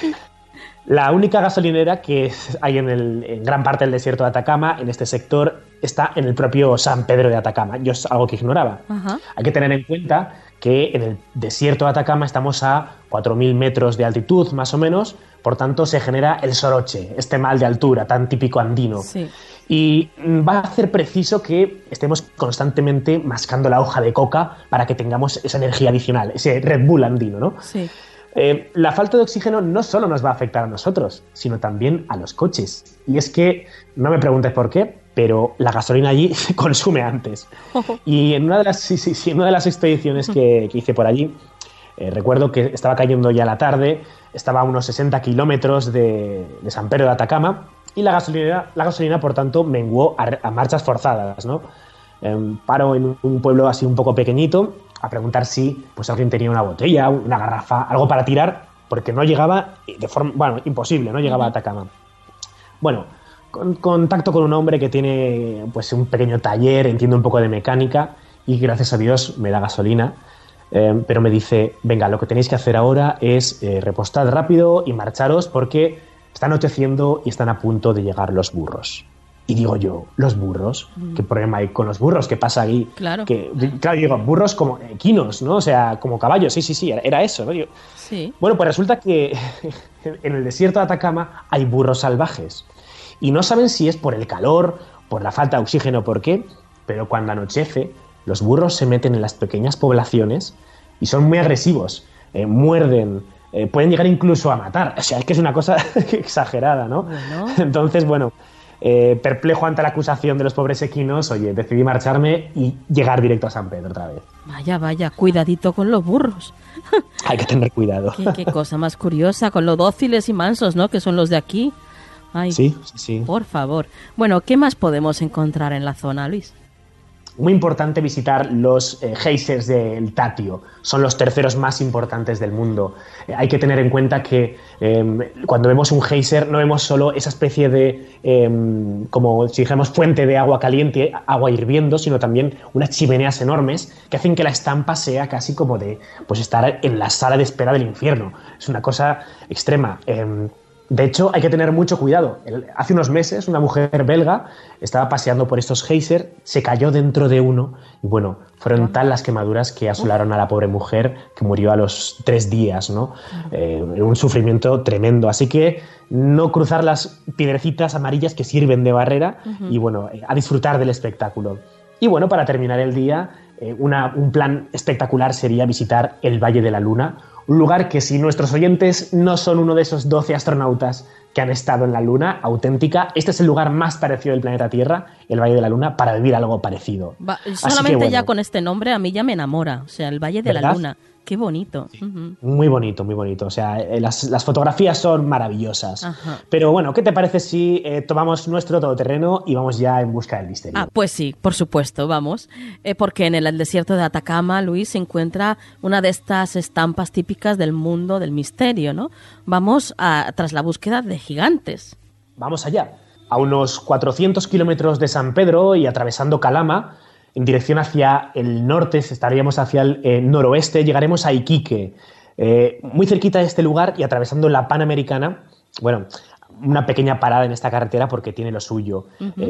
La única gasolinera que hay en gran parte del desierto de Atacama, en este sector, está en el propio San Pedro de Atacama. Yo es algo que ignoraba. Hay que tener en cuenta que en el desierto de Atacama estamos a 4.000 metros de altitud, más o menos, por tanto se genera el soroche, este mal de altura tan típico andino. Sí. Y va a ser preciso que estemos constantemente mascando la hoja de coca para que tengamos esa energía adicional, ese Red Bull andino, ¿no? Sí. La falta de oxígeno no solo nos va a afectar a nosotros, sino también a los coches. Y es que, no me preguntes por qué, pero la gasolina allí se consume antes. Y en una de las expediciones que hice por allí, recuerdo que estaba cayendo ya la tarde, estaba a unos 60 kilómetros de San Pedro de Atacama y la gasolina, por tanto, menguó a marchas forzadas, ¿no? Paro en un pueblo así un poco pequeñito a preguntar si pues alguien tenía una botella, una garrafa, algo para tirar, porque no llegaba de forma, bueno, imposible, no llegaba a Atacama. Bueno, contacto con un hombre que tiene pues un pequeño taller, entiende un poco de mecánica y gracias a Dios me da gasolina, pero me dice, venga, lo que tenéis que hacer ahora es repostad rápido y marcharos porque está anocheciendo y están a punto de llegar los burros. Y digo yo, ¿los burros? ¿Qué problema hay con los burros? ¿Qué pasa ahí? Claro. Claro, digo, burros como equinos, ¿no? O sea, como caballos. Sí, era eso, ¿no? Sí. Bueno, pues resulta que en el desierto de Atacama hay burros salvajes. Y no saben si es por el calor, por la falta de oxígeno, por qué, pero cuando anochece, los burros se meten en las pequeñas poblaciones y son muy agresivos. Muerden pueden llegar incluso a matar. O sea, es que es una cosa exagerada, ¿no? Bueno. Entonces, bueno, perplejo ante la acusación de los pobres equinos, oye, decidí marcharme y llegar directo a San Pedro otra vez. Vaya, cuidadito con los burros. Hay que tener cuidado. Qué cosa más curiosa, con lo dóciles y mansos, ¿no? Que son los de aquí. Ay, sí. Por favor. Bueno, ¿qué más podemos encontrar en la zona, Luis? Muy importante visitar los geysers del Tatio. Son los terceros más importantes del mundo. Hay que tener en cuenta que cuando vemos un geyser no vemos solo esa especie de, como si dijéramos, fuente de agua caliente, agua hirviendo, sino también unas chimeneas enormes que hacen que la estampa sea casi como de pues estar en la sala de espera del infierno. Es una cosa extrema. De hecho, hay que tener mucho cuidado. Hace unos meses, una mujer belga estaba paseando por estos geysers, se cayó dentro de uno y, bueno, fueron tal las quemaduras que asolaron a la pobre mujer que murió a los 3 días, ¿no? Un sufrimiento tremendo. Así que no cruzar las piedrecitas amarillas que sirven de barrera y, bueno, a disfrutar del espectáculo. Y, bueno, para terminar el día, un plan espectacular sería visitar el Valle de la Luna, un lugar que, si nuestros oyentes no son uno de esos 12 astronautas que han estado en la Luna auténtica, este es el lugar más parecido del planeta Tierra, el Valle de la Luna, para vivir algo parecido. Solamente que, bueno, ya con este nombre a mí ya me enamora, o sea, el Valle de la Luna. Qué bonito. Sí. Muy bonito, muy bonito. O sea, las fotografías son maravillosas. Ajá. Pero bueno, ¿qué te parece si tomamos nuestro todoterreno y vamos ya en busca del misterio? Pues sí, por supuesto, vamos. Porque en el desierto de Atacama, Luis, se encuentra una de estas estampas típicas del mundo del misterio, ¿no? Vamos tras la búsqueda de gigantes. Vamos allá. A unos 400 kilómetros de San Pedro y atravesando Calama, en dirección hacia el norte, estaríamos hacia el noroeste, llegaremos a Iquique. Muy cerquita de este lugar y atravesando la Panamericana, bueno, una pequeña parada en esta carretera porque tiene lo suyo.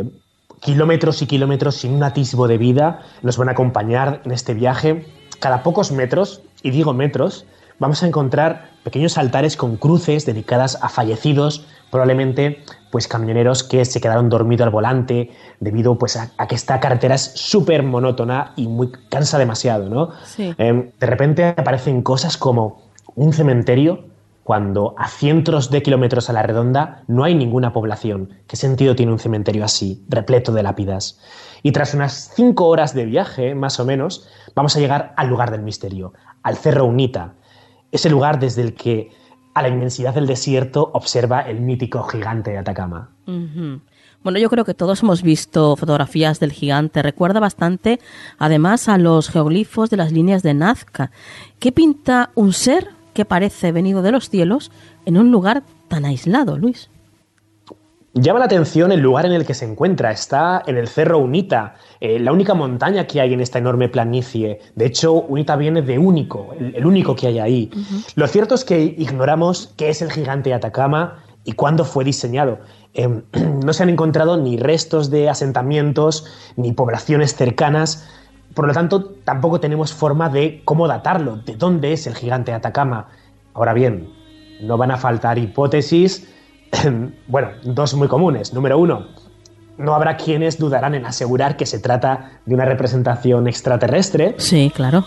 Kilómetros y kilómetros sin un atisbo de vida nos van a acompañar en este viaje. Cada pocos metros, y digo metros, vamos a encontrar pequeños altares con cruces dedicadas a fallecidos, probablemente pues camioneros que se quedaron dormidos al volante debido pues a que esta carretera es súper monótona y cansa demasiado, ¿no? Sí. De repente aparecen cosas como un cementerio cuando a cientos de kilómetros a la redonda no hay ninguna población. ¿Qué sentido tiene un cementerio así, repleto de lápidas? Y tras unas 5 horas de viaje, más o menos, vamos a llegar al lugar del misterio, al Cerro Unita, ese lugar desde el que a la inmensidad del desierto observa el mítico gigante de Atacama. Bueno, yo creo que todos hemos visto fotografías del gigante. Recuerda bastante, además, a los geoglifos de las líneas de Nazca. ¿Qué pinta un ser que parece venido de los cielos en un lugar tan aislado, Luis? Llama la atención el lugar en el que se encuentra. Está en el Cerro Unita, la única montaña que hay en esta enorme planicie. De hecho, Unita viene de único, el único que hay ahí. Lo cierto es que ignoramos qué es el gigante de Atacama y cuándo fue diseñado. No se han encontrado ni restos de asentamientos ni poblaciones cercanas. Por lo tanto, tampoco tenemos forma de cómo datarlo, de dónde es el gigante de Atacama. Ahora bien, no van a faltar hipótesis. Bueno, 2 muy comunes. Número 1, no habrá quienes dudarán en asegurar que se trata de una representación extraterrestre. Sí, claro.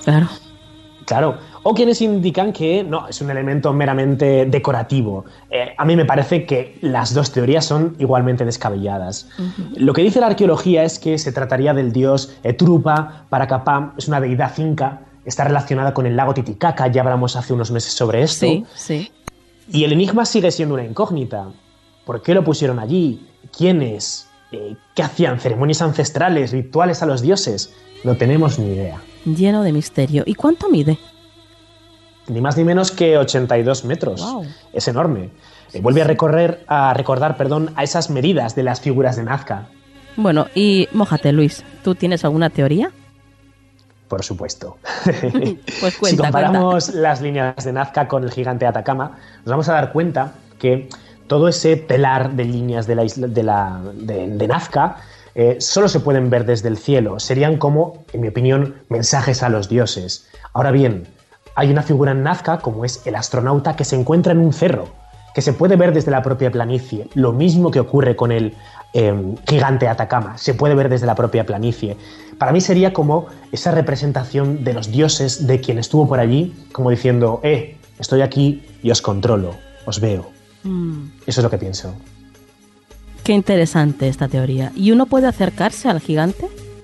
Claro. O quienes indican que no, es un elemento meramente decorativo. A mí me parece que las 2 teorías son igualmente descabelladas. Lo que dice la arqueología es que se trataría del dios Etrupa Paracapam, es una deidad inca, está relacionada con el lago Titicaca, ya hablamos hace unos meses sobre esto. Sí. Y el enigma sigue siendo una incógnita. ¿Por qué lo pusieron allí? ¿Quiénes? ¿Qué hacían? ¿Ceremonias ancestrales? ¿Rituales a los dioses? No tenemos ni idea. Lleno de misterio. ¿Y cuánto mide? Ni más ni menos que 82 metros. Wow. Es enorme. Vuelve a recordar a esas medidas de las figuras de Nazca. Bueno, y mójate, Luis. ¿Tú tienes alguna teoría? Por supuesto. Pues cuenta, si comparamos las líneas de Nazca con el gigante de Atacama, nos vamos a dar cuenta que todo ese telar de líneas de Nazca solo se pueden ver desde el cielo. Serían como, en mi opinión, mensajes a los dioses. Ahora bien, hay una figura en Nazca, como es el astronauta, que se encuentra en un cerro, que se puede ver desde la propia planicie. Lo mismo que ocurre con el gigante de Atacama, se puede ver desde la propia planicie. Para mí sería como esa representación de los dioses, de quien estuvo por allí, como diciendo, estoy aquí y os controlo, os veo. Eso es lo que pienso. Qué interesante esta teoría. ¿Y uno puede acercarse al gigante?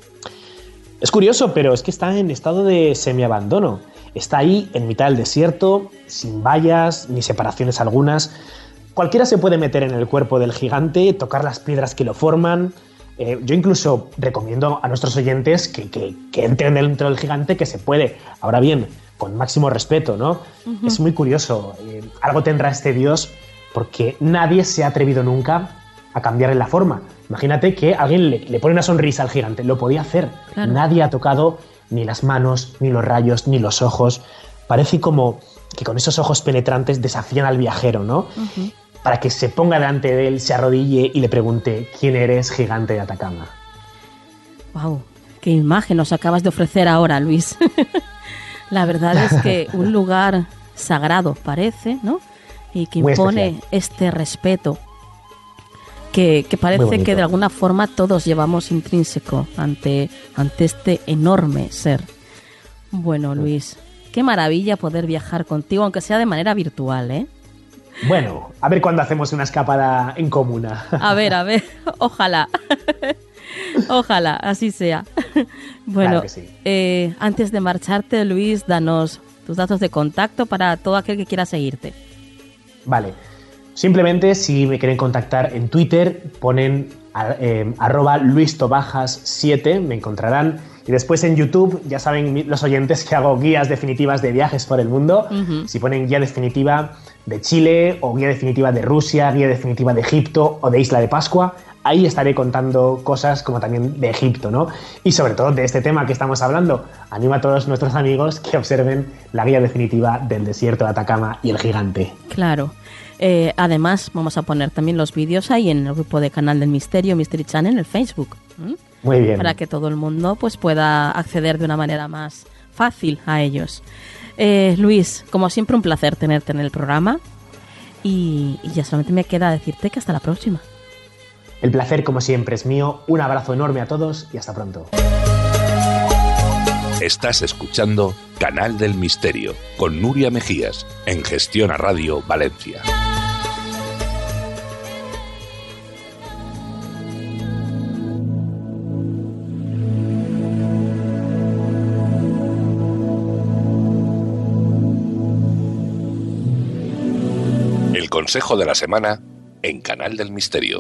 Es curioso, pero es que está en estado de semiabandono. Está ahí en mitad del desierto, sin vallas ni separaciones algunas. Cualquiera se puede meter en el cuerpo del gigante, tocar las piedras que lo forman. Yo incluso recomiendo a nuestros oyentes que entren dentro del gigante, que se puede. Ahora bien, con máximo respeto, ¿no? Uh-huh. Es muy curioso. Algo tendrá este dios porque nadie se ha atrevido nunca a cambiarle la forma. Imagínate que alguien le pone una sonrisa al gigante. Lo podía hacer. Claro. Nadie ha tocado ni las manos, ni los rayos, ni los ojos. Parece como que con esos ojos penetrantes desafían al viajero, ¿no? Uh-huh. Para que se ponga delante de él, se arrodille y le pregunte: ¿quién eres, gigante de Atacama? ¡Wow! ¡Qué imagen nos acabas de ofrecer ahora, Luis! La verdad es que un lugar sagrado parece, ¿no? Y que impone este respeto que parece que de alguna forma todos llevamos intrínseco ante este enorme ser. Bueno, Luis, qué maravilla poder viajar contigo, aunque sea de manera virtual, ¿eh? Bueno, a ver cuándo hacemos una escapada en comuna. A ver, ojalá. Ojalá, así sea. Bueno, claro que sí. Antes de marcharte, Luis, danos tus datos de contacto para todo aquel que quiera seguirte. Vale. Simplemente, si me quieren contactar en Twitter, ponen @luistobajas7, me encontrarán. Y después en YouTube, ya saben los oyentes que hago guías definitivas de viajes por el mundo. Uh-huh. Si ponen guía definitiva de Chile, o guía definitiva de Rusia, guía definitiva de Egipto o de Isla de Pascua, ahí estaré contando cosas como también de Egipto, ¿no? Y sobre todo de este tema que estamos hablando. Animo a todos nuestros amigos que observen la guía definitiva del desierto de Atacama y el gigante. Claro. Además, vamos a poner también los vídeos ahí en el grupo de Canal del Misterio, Mystery Channel, en el Facebook. Muy bien. Para que todo el mundo pues pueda acceder de una manera más fácil a ellos. Luis, como siempre, un placer tenerte en el programa. Y ya solamente me queda decirte que hasta la próxima. El placer, como siempre, es mío. Un abrazo enorme a todos y hasta pronto. Estás escuchando Canal del Misterio con Nuria Mejías en Gestión a Radio Valencia. El consejo de la semana en Canal del Misterio.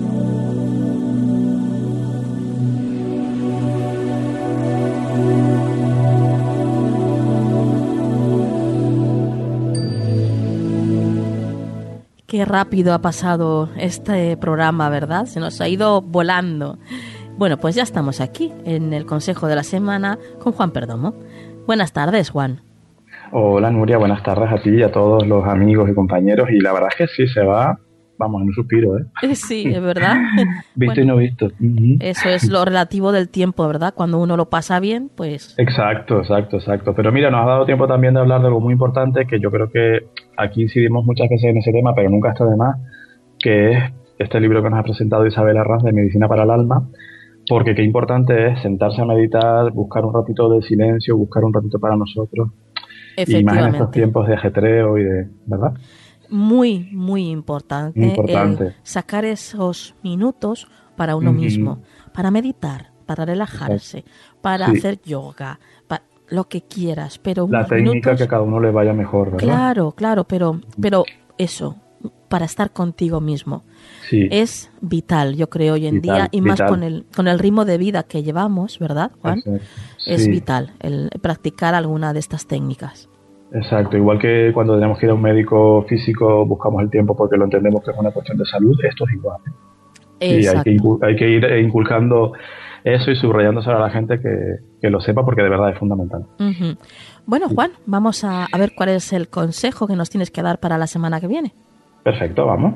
Qué rápido ha pasado este programa, ¿verdad? Se nos ha ido volando. Bueno, pues ya estamos aquí, en el Consejo de la Semana, con Juan Perdomo. Buenas tardes, Juan. Hola, Nuria, buenas tardes a ti y a todos los amigos y compañeros. Y la verdad es que sí, se va, vamos, en un suspiro, ¿eh? Sí, es verdad. Visto y no visto. Uh-huh. Eso es lo relativo del tiempo, ¿verdad? Cuando uno lo pasa bien, pues... Exacto. Pero mira, nos ha dado tiempo también de hablar de algo muy importante, que yo creo que aquí incidimos muchas veces en ese tema, pero nunca está de más, que es este libro que nos ha presentado Isabel Arranz, de Medicina para el Alma, porque qué importante es sentarse a meditar, buscar un ratito de silencio, buscar un ratito para nosotros, y más en estos tiempos de ajetreo y de... ¿verdad? Muy, muy importante. Sacar esos minutos para uno mismo, para meditar, para relajarse, para hacer yoga, para lo que quieras, pero la técnica minutos, que a cada uno le vaya mejor, ¿verdad? Claro, pero eso, para estar contigo mismo, es vital, yo creo, hoy en día, y más con el ritmo de vida que llevamos, ¿verdad, Juan? Es vital el practicar alguna de estas técnicas. Exacto, igual que cuando tenemos que ir a un médico físico buscamos el tiempo porque lo entendemos que es una cuestión de salud, esto es igual. Y hay que ir inculcando eso y subrayándoselo a la gente que lo sepa, porque de verdad es fundamental. Uh-huh. Bueno, Juan, vamos a ver cuál es el consejo que nos tienes que dar para la semana que viene. Perfecto, vamos.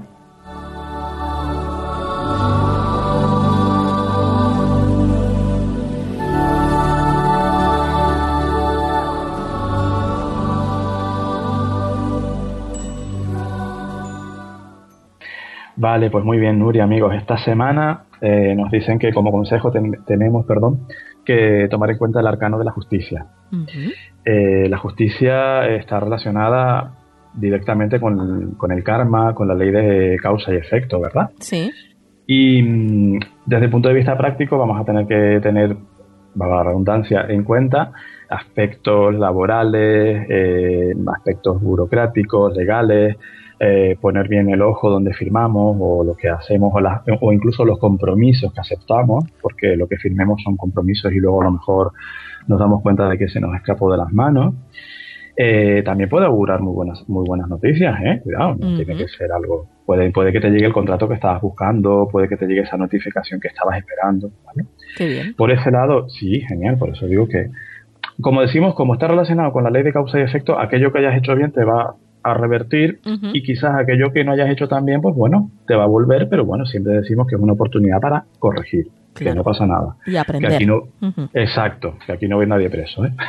Vale, pues muy bien, Nuria, amigos. Esta semana nos dicen que como consejo tenemos que tomar en cuenta el arcano de la justicia. Uh-huh. La justicia está relacionada directamente con el karma, con la ley de causa y efecto, ¿verdad? Sí. Y desde el punto de vista práctico vamos a tener que tener, valga la redundancia, en cuenta aspectos laborales, aspectos burocráticos, legales, poner bien el ojo donde firmamos o lo que hacemos o incluso los compromisos que aceptamos, porque lo que firmemos son compromisos y luego a lo mejor nos damos cuenta de que se nos escapó de las manos. También puede augurar muy buenas noticias, cuidado, no tiene que ser algo, puede que te llegue el contrato que estabas buscando, puede que te llegue esa notificación que estabas esperando, ¿vale? Qué bien. Por ese lado, sí, genial, por eso digo que, como decimos, como está relacionado con la ley de causa y efecto, aquello que hayas hecho bien te va a revertir y quizás aquello que no hayas hecho tan bien, pues bueno, te va a volver, pero bueno, siempre decimos que es una oportunidad para corregir. Claro. Que no pasa nada. Y aprender. Que aquí no, exacto, que aquí no ve nadie preso, ¿eh?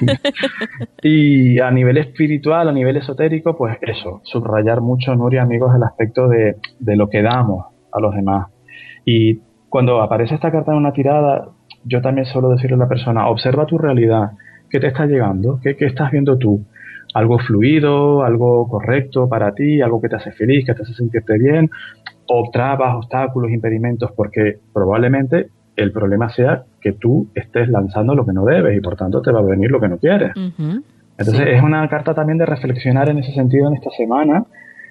Y a nivel espiritual, a nivel esotérico, pues eso, subrayar mucho, Nuria, amigos, el aspecto de lo que damos a los demás. Y cuando aparece esta carta en una tirada, yo también suelo decirle a la persona, observa tu realidad, ¿qué te está llegando? ¿Qué estás viendo tú? ¿Algo fluido, algo correcto para ti, algo que te hace feliz, que te hace sentirte bien? O trabas, obstáculos, impedimentos, porque probablemente el problema sea que tú estés lanzando lo que no debes y por tanto te va a venir lo que no quieres. Entonces es una carta también de reflexionar en ese sentido en esta semana,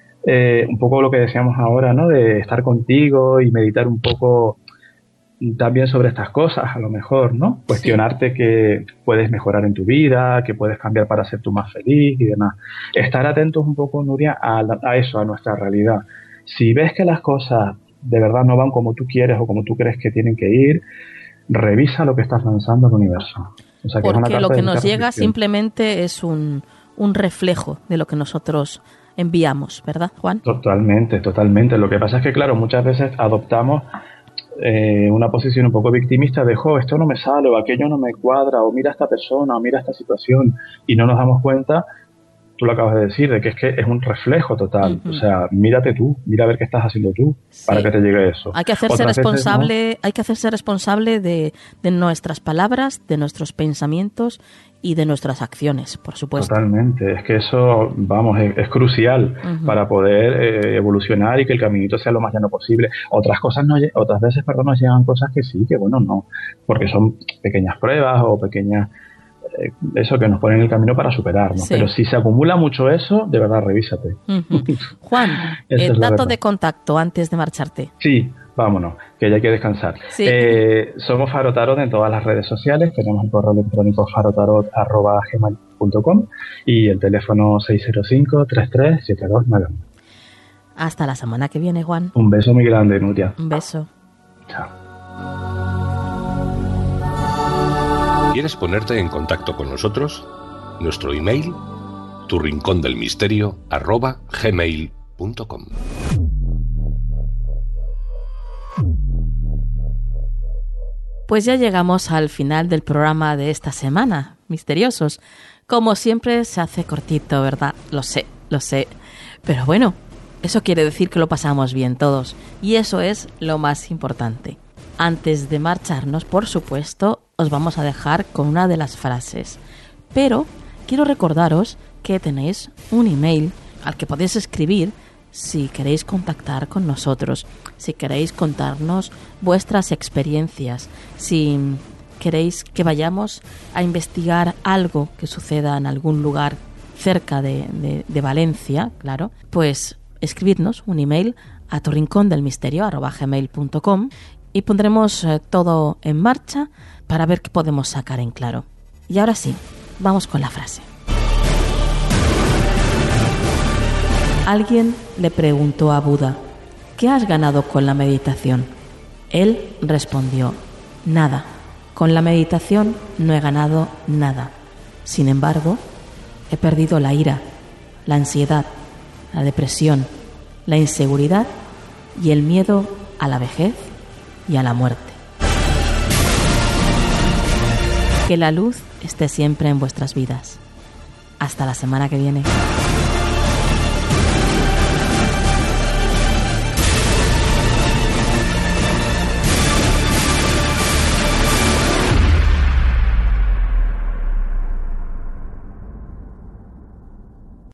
un poco lo que decíamos ahora, ¿no? De estar contigo y meditar un poco también sobre estas cosas, a lo mejor, ¿no? Cuestionarte que puedes mejorar en tu vida, que puedes cambiar para ser tú más feliz y demás. Estar atentos un poco, Nuria, a eso, a nuestra realidad. Si ves que las cosas de verdad no van como tú quieres o como tú crees que tienen que ir, revisa lo que estás lanzando al universo. O sea, que porque lo que nos llega simplemente es un reflejo de lo que nosotros enviamos, ¿verdad, Juan? Totalmente. Lo que pasa es que, claro, muchas veces adoptamos una posición un poco victimista de, esto no me sale, o aquello no me cuadra, o mira a esta persona, o mira esta situación, y no nos damos cuenta. Tú lo acabas de decir, de que es un reflejo total. O sea, mírate tú, mira a ver qué estás haciendo tú para que te llegue eso. Hay que hacerse responsable, hay que hacerse responsable de nuestras palabras, de nuestros pensamientos y de nuestras acciones, por supuesto. Totalmente, es que eso, vamos, es crucial para poder evolucionar y que el caminito sea lo más llano posible. Otras veces nos llegan cosas que sí, que bueno, no, porque son pequeñas pruebas o pequeñas eso que nos pone en el camino para superarnos. Sí. Pero si se acumula mucho eso, de verdad, revísate. Juan, dato de contacto antes de marcharte. Sí, vámonos, que ya hay que descansar. Sí. Somos Faro Tarot en todas las redes sociales. Tenemos el correo electrónico farotarot@gmail.com y el teléfono 605-337291. Hasta la semana que viene, Juan. Un beso muy grande, Nuria. Un beso. Chao. ¿Quieres ponerte en contacto con nosotros? Nuestro email, turincondelmisterio@gmail.com. Pues ya llegamos al final del programa de esta semana, misteriosos. Como siempre se hace cortito, ¿verdad? Lo sé. Pero bueno, eso quiere decir que lo pasamos bien todos. Y eso es lo más importante. Antes de marcharnos, por supuesto, os vamos a dejar con una de las frases. Pero quiero recordaros que tenéis un email al que podéis escribir si queréis contactar con nosotros, si queréis contarnos vuestras experiencias, si queréis que vayamos a investigar algo que suceda en algún lugar cerca de Valencia, claro, pues escribidnos un email a turincondelmisterio@gmail.com y pondremos todo en marcha para ver qué podemos sacar en claro. Y ahora sí, vamos con la frase. Alguien le preguntó a Buda, ¿qué has ganado con la meditación? Él respondió, nada. Con la meditación no he ganado nada. Sin embargo, he perdido la ira, la ansiedad, la depresión, la inseguridad y el miedo a la vejez y a la muerte. Que la luz esté siempre en vuestras vidas. Hasta la semana que viene.